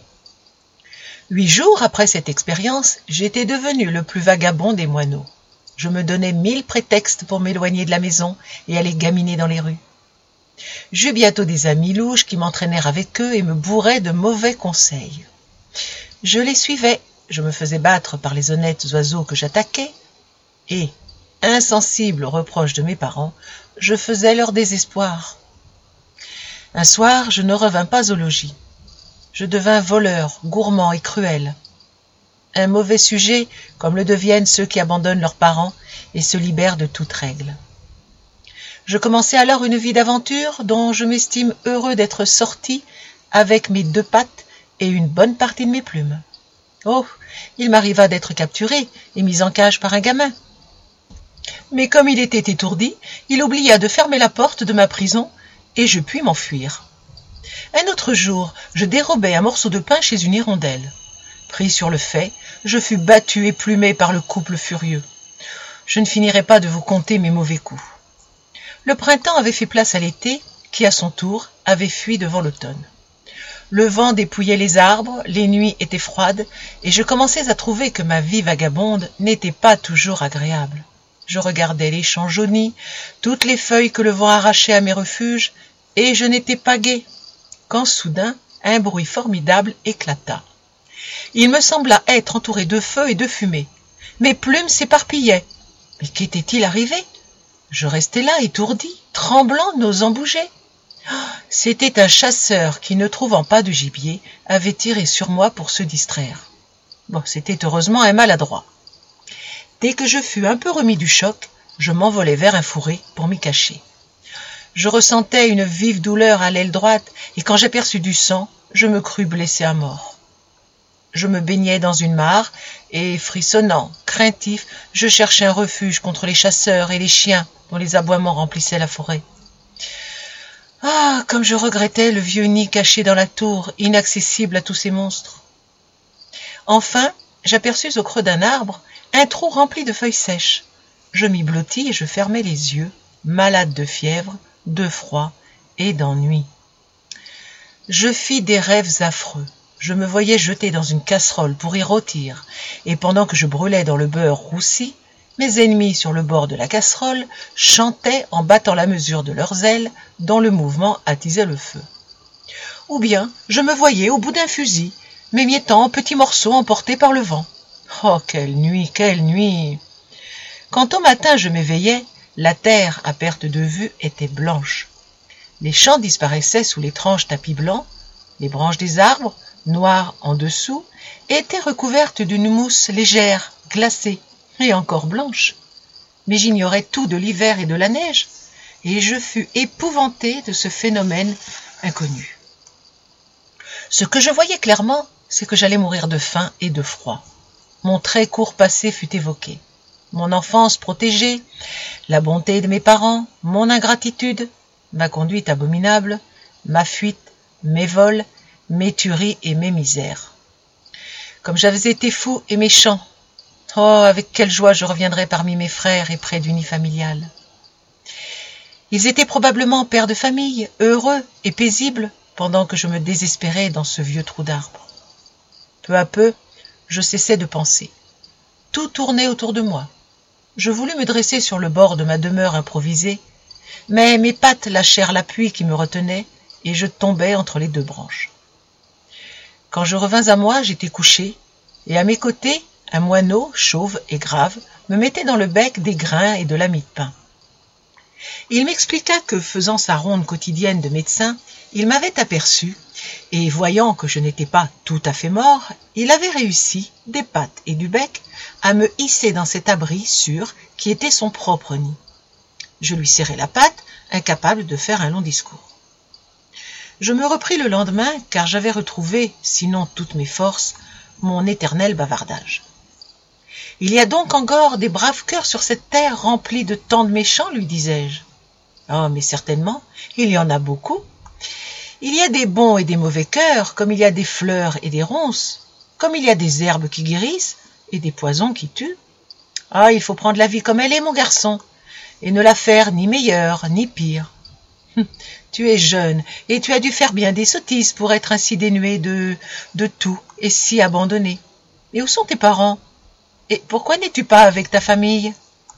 8 jours après cette expérience, j'étais devenu le plus vagabond des moineaux. Je me donnais 1000 prétextes pour m'éloigner de la maison et aller gaminer dans les rues. J'eus bientôt des amis louches qui m'entraînèrent avec eux et me bourraient de mauvais conseils. Je les suivais, je me faisais battre par les honnêtes oiseaux que j'attaquais, et, insensible aux reproches de mes parents, je faisais leur désespoir. Un soir, je ne revins pas au logis. Je devins voleur, gourmand et cruel. Un mauvais sujet, comme le deviennent ceux qui abandonnent leurs parents et se libèrent de toute règle. Je commençai alors une vie d'aventure dont je m'estime heureux d'être sorti avec mes 2 pattes et une bonne partie de mes plumes. Oh, il m'arriva d'être capturé et mis en cage par un gamin. Mais comme il était étourdi, il oublia de fermer la porte de ma prison et je pus m'enfuir. Un autre jour, je dérobai un morceau de pain chez une hirondelle. Pris sur le fait, je fus battu et plumé par le couple furieux. Je ne finirai pas de vous conter mes mauvais coups. Le printemps avait fait place à l'été, qui à son tour avait fui devant l'automne. Le vent dépouillait les arbres, les nuits étaient froides, et je commençais à trouver que ma vie vagabonde n'était pas toujours agréable. Je regardais les champs jaunis, toutes les feuilles que le vent arrachait à mes refuges, et je n'étais pas gai, quand soudain un bruit formidable éclata. Il me sembla être entouré de feu et de fumée. Mes plumes s'éparpillaient. Mais qu'était-il arrivé? Je restais là, étourdi, tremblant, n'osant bouger. C'était un chasseur qui, ne trouvant pas de gibier, avait tiré sur moi pour se distraire. Bon, c'était heureusement un maladroit. Dès que je fus un peu remis du choc, je m'envolai vers un fourré pour m'y cacher. Je ressentais une vive douleur à l'aile droite, et quand j'aperçus du sang, je me crus blessé à mort. Je me baignais dans une mare, et frissonnant, craintif, je cherchais un refuge contre les chasseurs et les chiens dont les aboiements remplissaient la forêt. Ah, comme je regrettais le vieux nid caché dans la tour, inaccessible à tous ces monstres. Enfin, j'aperçus au creux d'un arbre un trou rempli de feuilles sèches. Je m'y blottis et je fermai les yeux, malade de fièvre, de froid et d'ennui. Je fis des rêves affreux. Je me voyais jeté dans une casserole pour y rôtir, et pendant que je brûlais dans le beurre roussi, mes ennemis sur le bord de la casserole chantaient en battant la mesure de leurs ailes, dont le mouvement attisait le feu. Ou bien je me voyais au bout d'un fusil, m'émiettant en petits morceaux emportés par le vent. Oh, quelle nuit, quelle nuit! Quand au matin je m'éveillais, la terre, à perte de vue, était blanche. Les champs disparaissaient sous l'étrange tapis blanc, les branches des arbres, noires en dessous, étaient recouvertes d'une mousse légère, glacée, et encore blanche. Mais j'ignorais tout de l'hiver et de la neige, et je fus épouvanté de ce phénomène inconnu. Ce que je voyais clairement, c'est que j'allais mourir de faim et de froid. Mon très court passé fut évoqué. Mon enfance protégée, la bonté de mes parents, mon ingratitude, ma conduite abominable, ma fuite, mes vols, mes tueries et mes misères. Comme j'avais été fou et méchant, oh, avec quelle joie je reviendrais parmi mes frères et près du nid familial. Ils étaient probablement pères de famille, heureux et paisibles, pendant que je me désespérais dans ce vieux trou d'arbre. Peu à peu, je cessais de penser. Tout tournait autour de moi. Je voulus me dresser sur le bord de ma demeure improvisée, mais mes pattes lâchèrent l'appui qui me retenait et je tombai entre les 2 branches. Quand je revins à moi, j'étais couché, et à mes côtés, un moineau, chauve et grave, me mettait dans le bec des grains et de la mie de pain. Il m'expliqua que, faisant sa ronde quotidienne de médecin, il m'avait aperçu, et voyant que je n'étais pas tout à fait mort, il avait réussi, des pattes et du bec, à me hisser dans cet abri sûr qui était son propre nid. Je lui serrai la patte, incapable de faire un long discours. Je me repris le lendemain, car j'avais retrouvé, sinon toutes mes forces, mon éternel bavardage. « Il y a donc encore des braves cœurs sur cette terre remplie de tant de méchants, lui disais-je. « Oh, mais certainement, il y en a beaucoup. Il y a des bons et des mauvais cœurs, comme il y a des fleurs et des ronces, comme il y a des herbes qui guérissent et des poisons qui tuent. Ah, il faut prendre la vie comme elle est, mon garçon, et ne la faire ni meilleure ni pire. Tu es jeune, et tu as dû faire bien des sottises pour être ainsi dénué de tout et si abandonné. Et où sont tes parents? Et pourquoi n'es-tu pas avec ta famille? »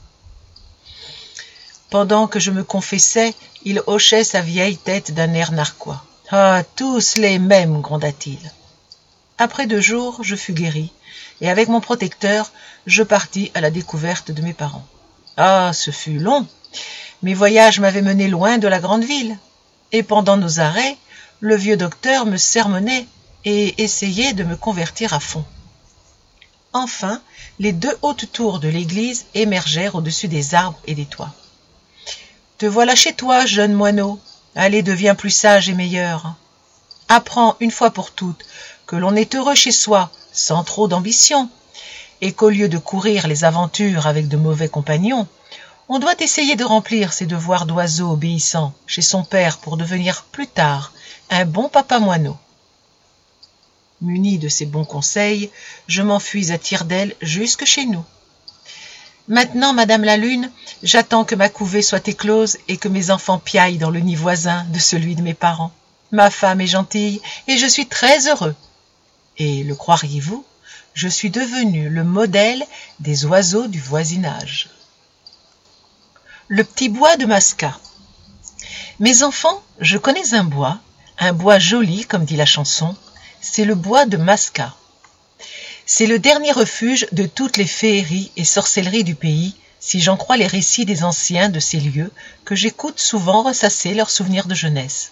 Pendant que je me confessais, il hochait sa vieille tête d'un air narquois. « Ah, tous les mêmes, gronda-t-il. » Après 2 jours, je fus guéri, et avec mon protecteur, je partis à la découverte de mes parents. Ah, ce fut long. Mes voyages m'avaient mené loin de la grande ville, et pendant nos arrêts, le vieux docteur me sermonnait et essayait de me convertir à fond. Enfin, les 2 hautes tours de l'église émergèrent au-dessus des arbres et des toits. « Te voilà chez toi, jeune moineau. Allez, deviens plus sage et meilleur. Apprends une fois pour toutes que l'on est heureux chez soi, sans trop d'ambition, et qu'au lieu de courir les aventures avec de mauvais compagnons, on doit essayer de remplir ses devoirs d'oiseau obéissant chez son père pour devenir plus tard un bon papa moineau. » Muni de ces bons conseils, je m'enfuis à tire-d'aile jusque chez nous. Maintenant, Madame la Lune, j'attends que ma couvée soit éclose et que mes enfants piaillent dans le nid voisin de celui de mes parents. Ma femme est gentille et je suis très heureux. Et, le croiriez-vous, je suis devenu le modèle des oiseaux du voisinage. Le petit bois de Masca. Mes enfants, je connais un bois joli comme dit la chanson, c'est le bois de Masca. C'est le dernier refuge de toutes les féeries et sorcelleries du pays, si j'en crois les récits des anciens de ces lieux que j'écoute souvent ressasser leurs souvenirs de jeunesse.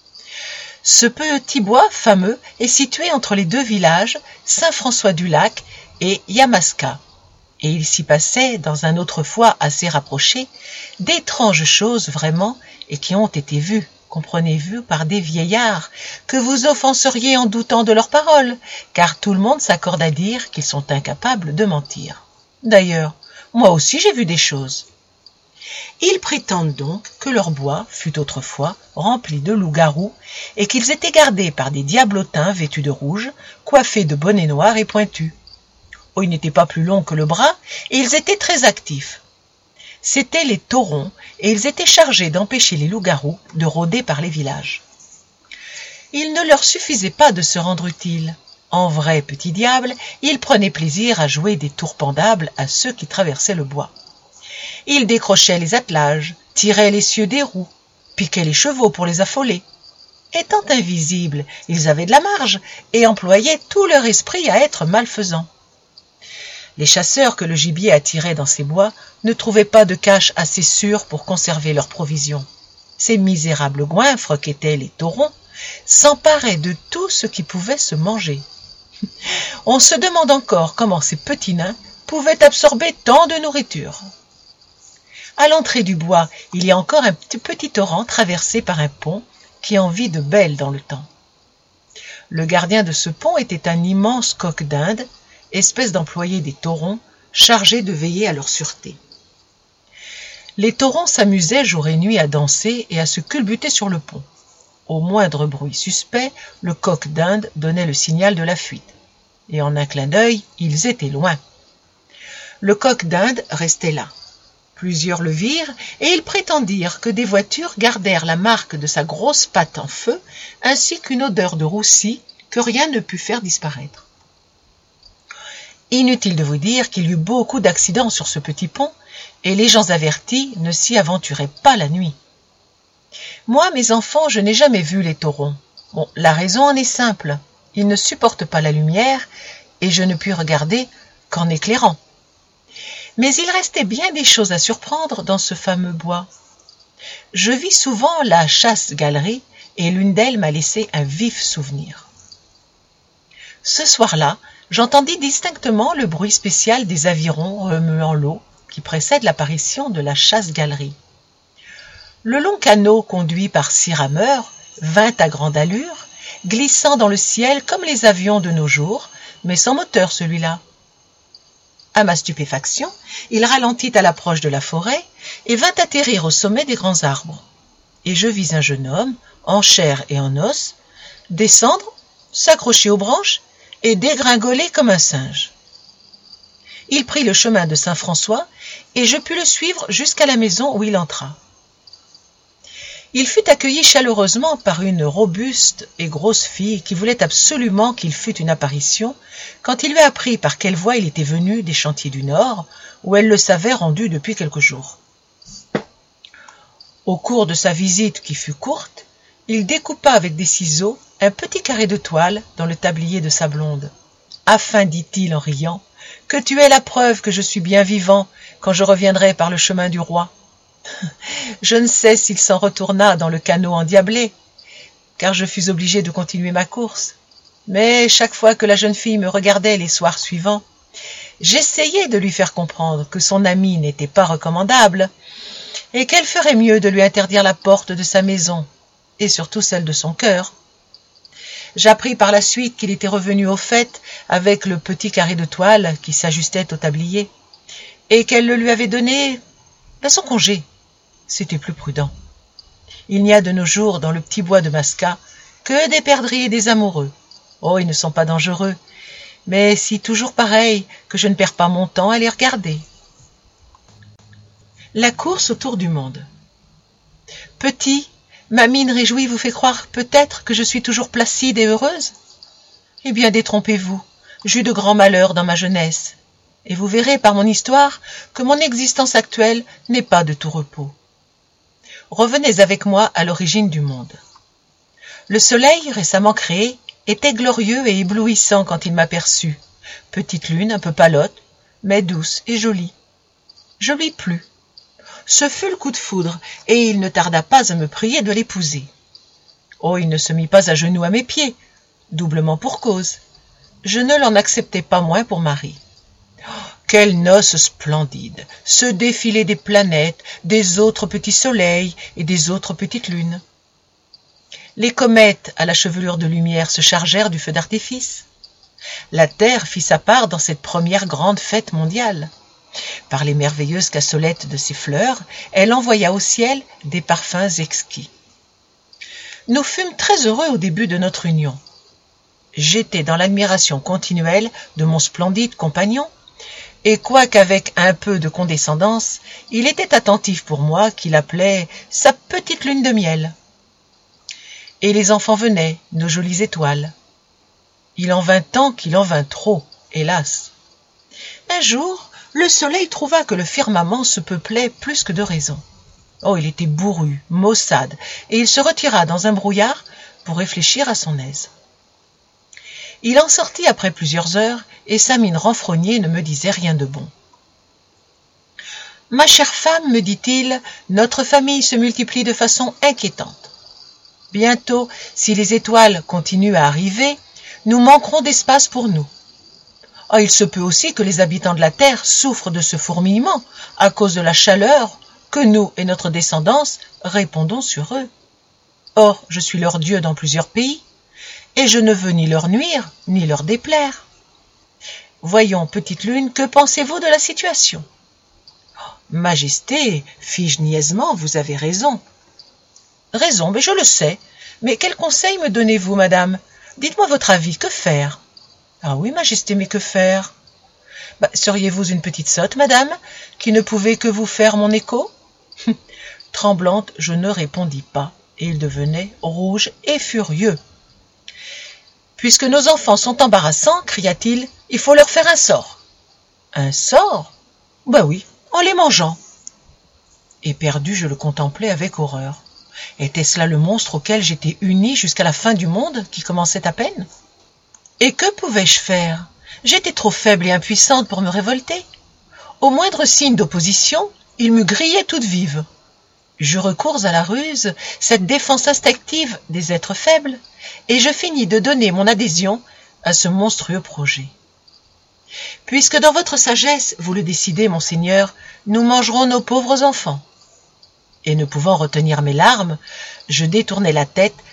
Ce petit bois fameux est situé entre les 2 villages, Saint-François-du-Lac et Yamaska, et il s'y passait, dans un autrefois assez rapproché, d'étranges choses vraiment et qui ont été vues, comprenez-vous, par des vieillards, que vous offenseriez en doutant de leurs paroles, car tout le monde s'accorde à dire qu'ils sont incapables de mentir. D'ailleurs, moi aussi j'ai vu des choses. Ils prétendent donc que leur bois fut autrefois rempli de loups-garous et qu'ils étaient gardés par des diablotins vêtus de rouge, coiffés de bonnets noirs et pointus. Oh, ils n'étaient pas plus longs que le bras et ils étaient très actifs. C'étaient les taurons et ils étaient chargés d'empêcher les loups-garous de rôder par les villages. Il ne leur suffisait pas de se rendre utiles. En vrai petit diable, ils prenaient plaisir à jouer des tours pendables à ceux qui traversaient le bois. Ils décrochaient les attelages, tiraient les cieux des roues, piquaient les chevaux pour les affoler. Étant invisibles, ils avaient de la marge et employaient tout leur esprit à être malfaisants. Les chasseurs que le gibier attirait dans ces bois ne trouvaient pas de cache assez sûre pour conserver leurs provisions. Ces misérables goinfres qu'étaient les taurons s'emparaient de tout ce qui pouvait se manger. On se demande encore comment ces petits nains pouvaient absorber tant de nourriture. À l'entrée du bois, il y a encore un petit torrent traversé par un pont qui en vit de belles dans le temps. Le gardien de ce pont était un immense coq d'Inde, espèce d'employé des taurons, chargé de veiller à leur sûreté. Les taurons s'amusaient jour et nuit à danser et à se culbuter sur le pont. Au moindre bruit suspect, le coq d'Inde donnait le signal de la fuite. Et en un clin d'œil, ils étaient loin. Le coq d'Inde restait là. Plusieurs le virent et ils prétendirent que des voitures gardèrent la marque de sa grosse patte en feu, ainsi qu'une odeur de roussi que rien ne put faire disparaître. Inutile de vous dire qu'il y eut beaucoup d'accidents sur ce petit pont, et les gens avertis ne s'y aventuraient pas la nuit. Moi, mes enfants, je n'ai jamais vu les taurons. Bon, la raison en est simple. Ils ne supportent pas la lumière, et je ne puis regarder qu'en éclairant. Mais il restait bien des choses à surprendre dans ce fameux bois. Je vis souvent la chasse-galerie, et l'une d'elles m'a laissé un vif souvenir. Ce soir-là, j'entendis distinctement le bruit spécial des avirons remuant l'eau qui précède l'apparition de la chasse-galerie. Le long canot conduit par 6 rameurs vint à grande allure, glissant dans le ciel comme les avions de nos jours, mais sans moteur celui-là. À ma stupéfaction, il ralentit à l'approche de la forêt et vint atterrir au sommet des grands arbres. Et je vis un jeune homme, en chair et en os, descendre, s'accrocher aux branches et dégringoler comme un singe. Il prit le chemin de Saint-François et je pus le suivre jusqu'à la maison où il entra. Il fut accueilli chaleureusement par une robuste et grosse fille qui voulait absolument qu'il fût une apparition quand il lui apprit par quelle voie il était venu des chantiers du Nord, où elle le savait rendu depuis quelques jours. Au cours de sa visite qui fut courte, il découpa avec des ciseaux un petit carré de toile dans le tablier de sa blonde, afin, dit-il en riant, que tu aies la preuve que je suis bien vivant quand je reviendrai par le chemin du roi. Je ne sais s'il s'en retourna dans le canot endiablé, car je fus obligé de continuer ma course. Mais chaque fois que la jeune fille me regardait les soirs suivants, j'essayais de lui faire comprendre que son ami n'était pas recommandable et qu'elle ferait mieux de lui interdire la porte de sa maison, et surtout celle de son cœur. J'appris par la suite qu'il était revenu au fait avec le petit carré de toile qui s'ajustait au tablier, et qu'elle le lui avait donné à son congé. C'était plus prudent. Il n'y a de nos jours dans le petit bois de Masca que des perdrix et des amoureux. Oh, ils ne sont pas dangereux, mais si toujours pareil que je ne perds pas mon temps à les regarder. La course autour du monde. Petit, ma mine réjouie vous fait croire peut-être que je suis toujours placide et heureuse? Eh bien, détrompez-vous, j'eus de grands malheurs dans ma jeunesse, et vous verrez par mon histoire que mon existence actuelle n'est pas de tout repos. Revenez avec moi à l'origine du monde. Le soleil, récemment créé, était glorieux et éblouissant quand il m'aperçut, petite lune un peu palote, mais douce et jolie. Je lui plus. Ce fut le coup de foudre, et il ne tarda pas à me prier de l'épouser. Oh, il ne se mit pas à genoux à mes pieds, doublement pour cause. Je ne l'en acceptais pas moins pour mari. Quelle noce splendide, ce défilé des planètes, des autres petits soleils et des autres petites lunes. Les comètes à la chevelure de lumière se chargèrent du feu d'artifice. La Terre fit sa part dans cette première grande fête mondiale. Par les merveilleuses cassolettes de ses fleurs, elle envoya au ciel des parfums exquis. Nous fûmes très heureux au début de notre union. J'étais dans l'admiration continuelle de mon splendide compagnon, et quoiqu'avec un peu de condescendance, il était attentif pour moi qu'il appelait sa petite lune de miel. Et les enfants venaient, nos jolies étoiles. Il en vint tant qu'il en vint trop, hélas. Un jour, le soleil trouva que le firmament se peuplait plus que de raison. Oh, il était bourru, maussade, et il se retira dans un brouillard pour réfléchir à son aise. Il en sortit après plusieurs heures, et sa mine renfrognée ne me disait rien de bon. « Ma chère femme, me dit-il, notre famille se multiplie de façon inquiétante. Bientôt, si les étoiles continuent à arriver, nous manquerons d'espace pour nous. Oh, il se peut aussi que les habitants de la Terre souffrent de ce fourmillement à cause de la chaleur que nous et notre descendance répandons sur eux. Or, je suis leur Dieu dans plusieurs pays, et je ne veux ni leur nuire, ni leur déplaire. Voyons, petite lune, que pensez-vous de la situation? Majesté, fis-je niaisement, vous avez raison. Raison, mais je le sais. Mais quel conseil me donnez-vous, madame? Dites-moi votre avis, que faire? Ah oui, majesté, mais que faire? Seriez-vous une petite sotte, madame, qui ne pouvait que vous faire mon écho? Tremblante, je ne répondis pas, et il devenait rouge et furieux. Puisque nos enfants sont embarrassants, cria-t-il, il faut leur faire un sort. Un sort? Oui, en les mangeant. Éperdu, je le contemplais avec horreur. Était-ce là le monstre auquel j'étais uni jusqu'à la fin du monde, qui commençait à peine? Et que pouvais-je faire? J'étais trop faible et impuissante pour me révolter. Au moindre signe d'opposition, il me grillait toute vive. Je recours à la ruse, cette défense instinctive des êtres faibles, et je finis de donner mon adhésion à ce monstrueux projet. Puisque dans votre sagesse, vous le décidez, monseigneur, nous mangerons nos pauvres enfants. Et ne pouvant retenir mes larmes, je détournai la tête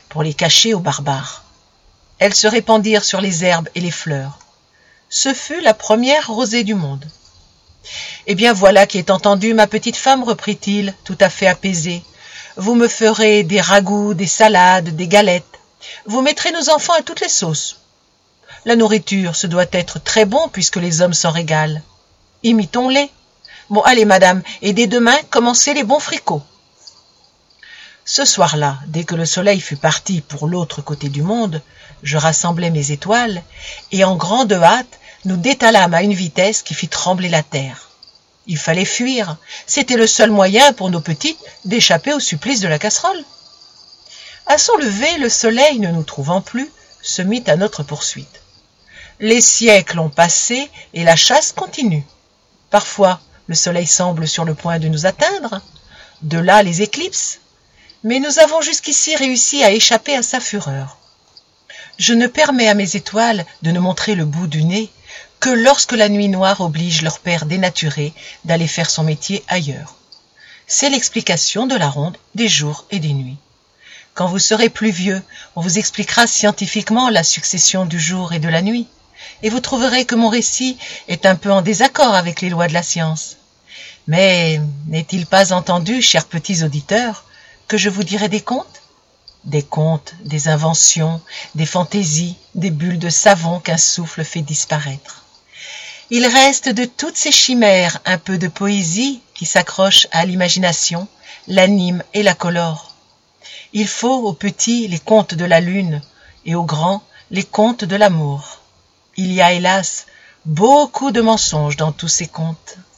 pour les cacher aux barbares. Elles se répandirent sur les herbes et les fleurs. Ce fut la première rosée du monde. « Eh bien voilà qui est entendu, ma petite femme, reprit-il, tout à fait apaisé. Vous me ferez des ragoûts, des salades, des galettes. Vous mettrez nos enfants à toutes les sauces. La nourriture, ce doit être très bon puisque les hommes s'en régalent. Imitons-les. Bon, allez, madame, et dès demain, commencez les bons fricots. » Ce soir-là, dès que le soleil fut parti pour l'autre côté du monde, je rassemblai mes étoiles, et en grande hâte, nous détalâmes à une vitesse qui fit trembler la terre. Il fallait fuir, c'était le seul moyen pour nos petites d'échapper au supplice de la casserole. À son lever, le soleil, ne nous trouvant plus, se mit à notre poursuite. Les siècles ont passé et la chasse continue. Parfois, le soleil semble sur le point de nous atteindre, de là les éclipses, mais nous avons jusqu'ici réussi à échapper à sa fureur. Je ne permets à mes étoiles de ne montrer le bout du nez que lorsque la nuit noire oblige leur père dénaturé d'aller faire son métier ailleurs. C'est l'explication de la ronde des jours et des nuits. Quand vous serez plus vieux, on vous expliquera scientifiquement la succession du jour et de la nuit, et vous trouverez que mon récit est un peu en désaccord avec les lois de la science. Mais n'est-il pas entendu, chers petits auditeurs, que je vous dirai des contes? Des contes, des inventions, des fantaisies, des bulles de savon qu'un souffle fait disparaître. Il reste de toutes ces chimères un peu de poésie qui s'accroche à l'imagination, l'anime et la colore. Il faut aux petits les contes de la lune et aux grands les contes de l'amour. Il y a hélas beaucoup de mensonges dans tous ces contes.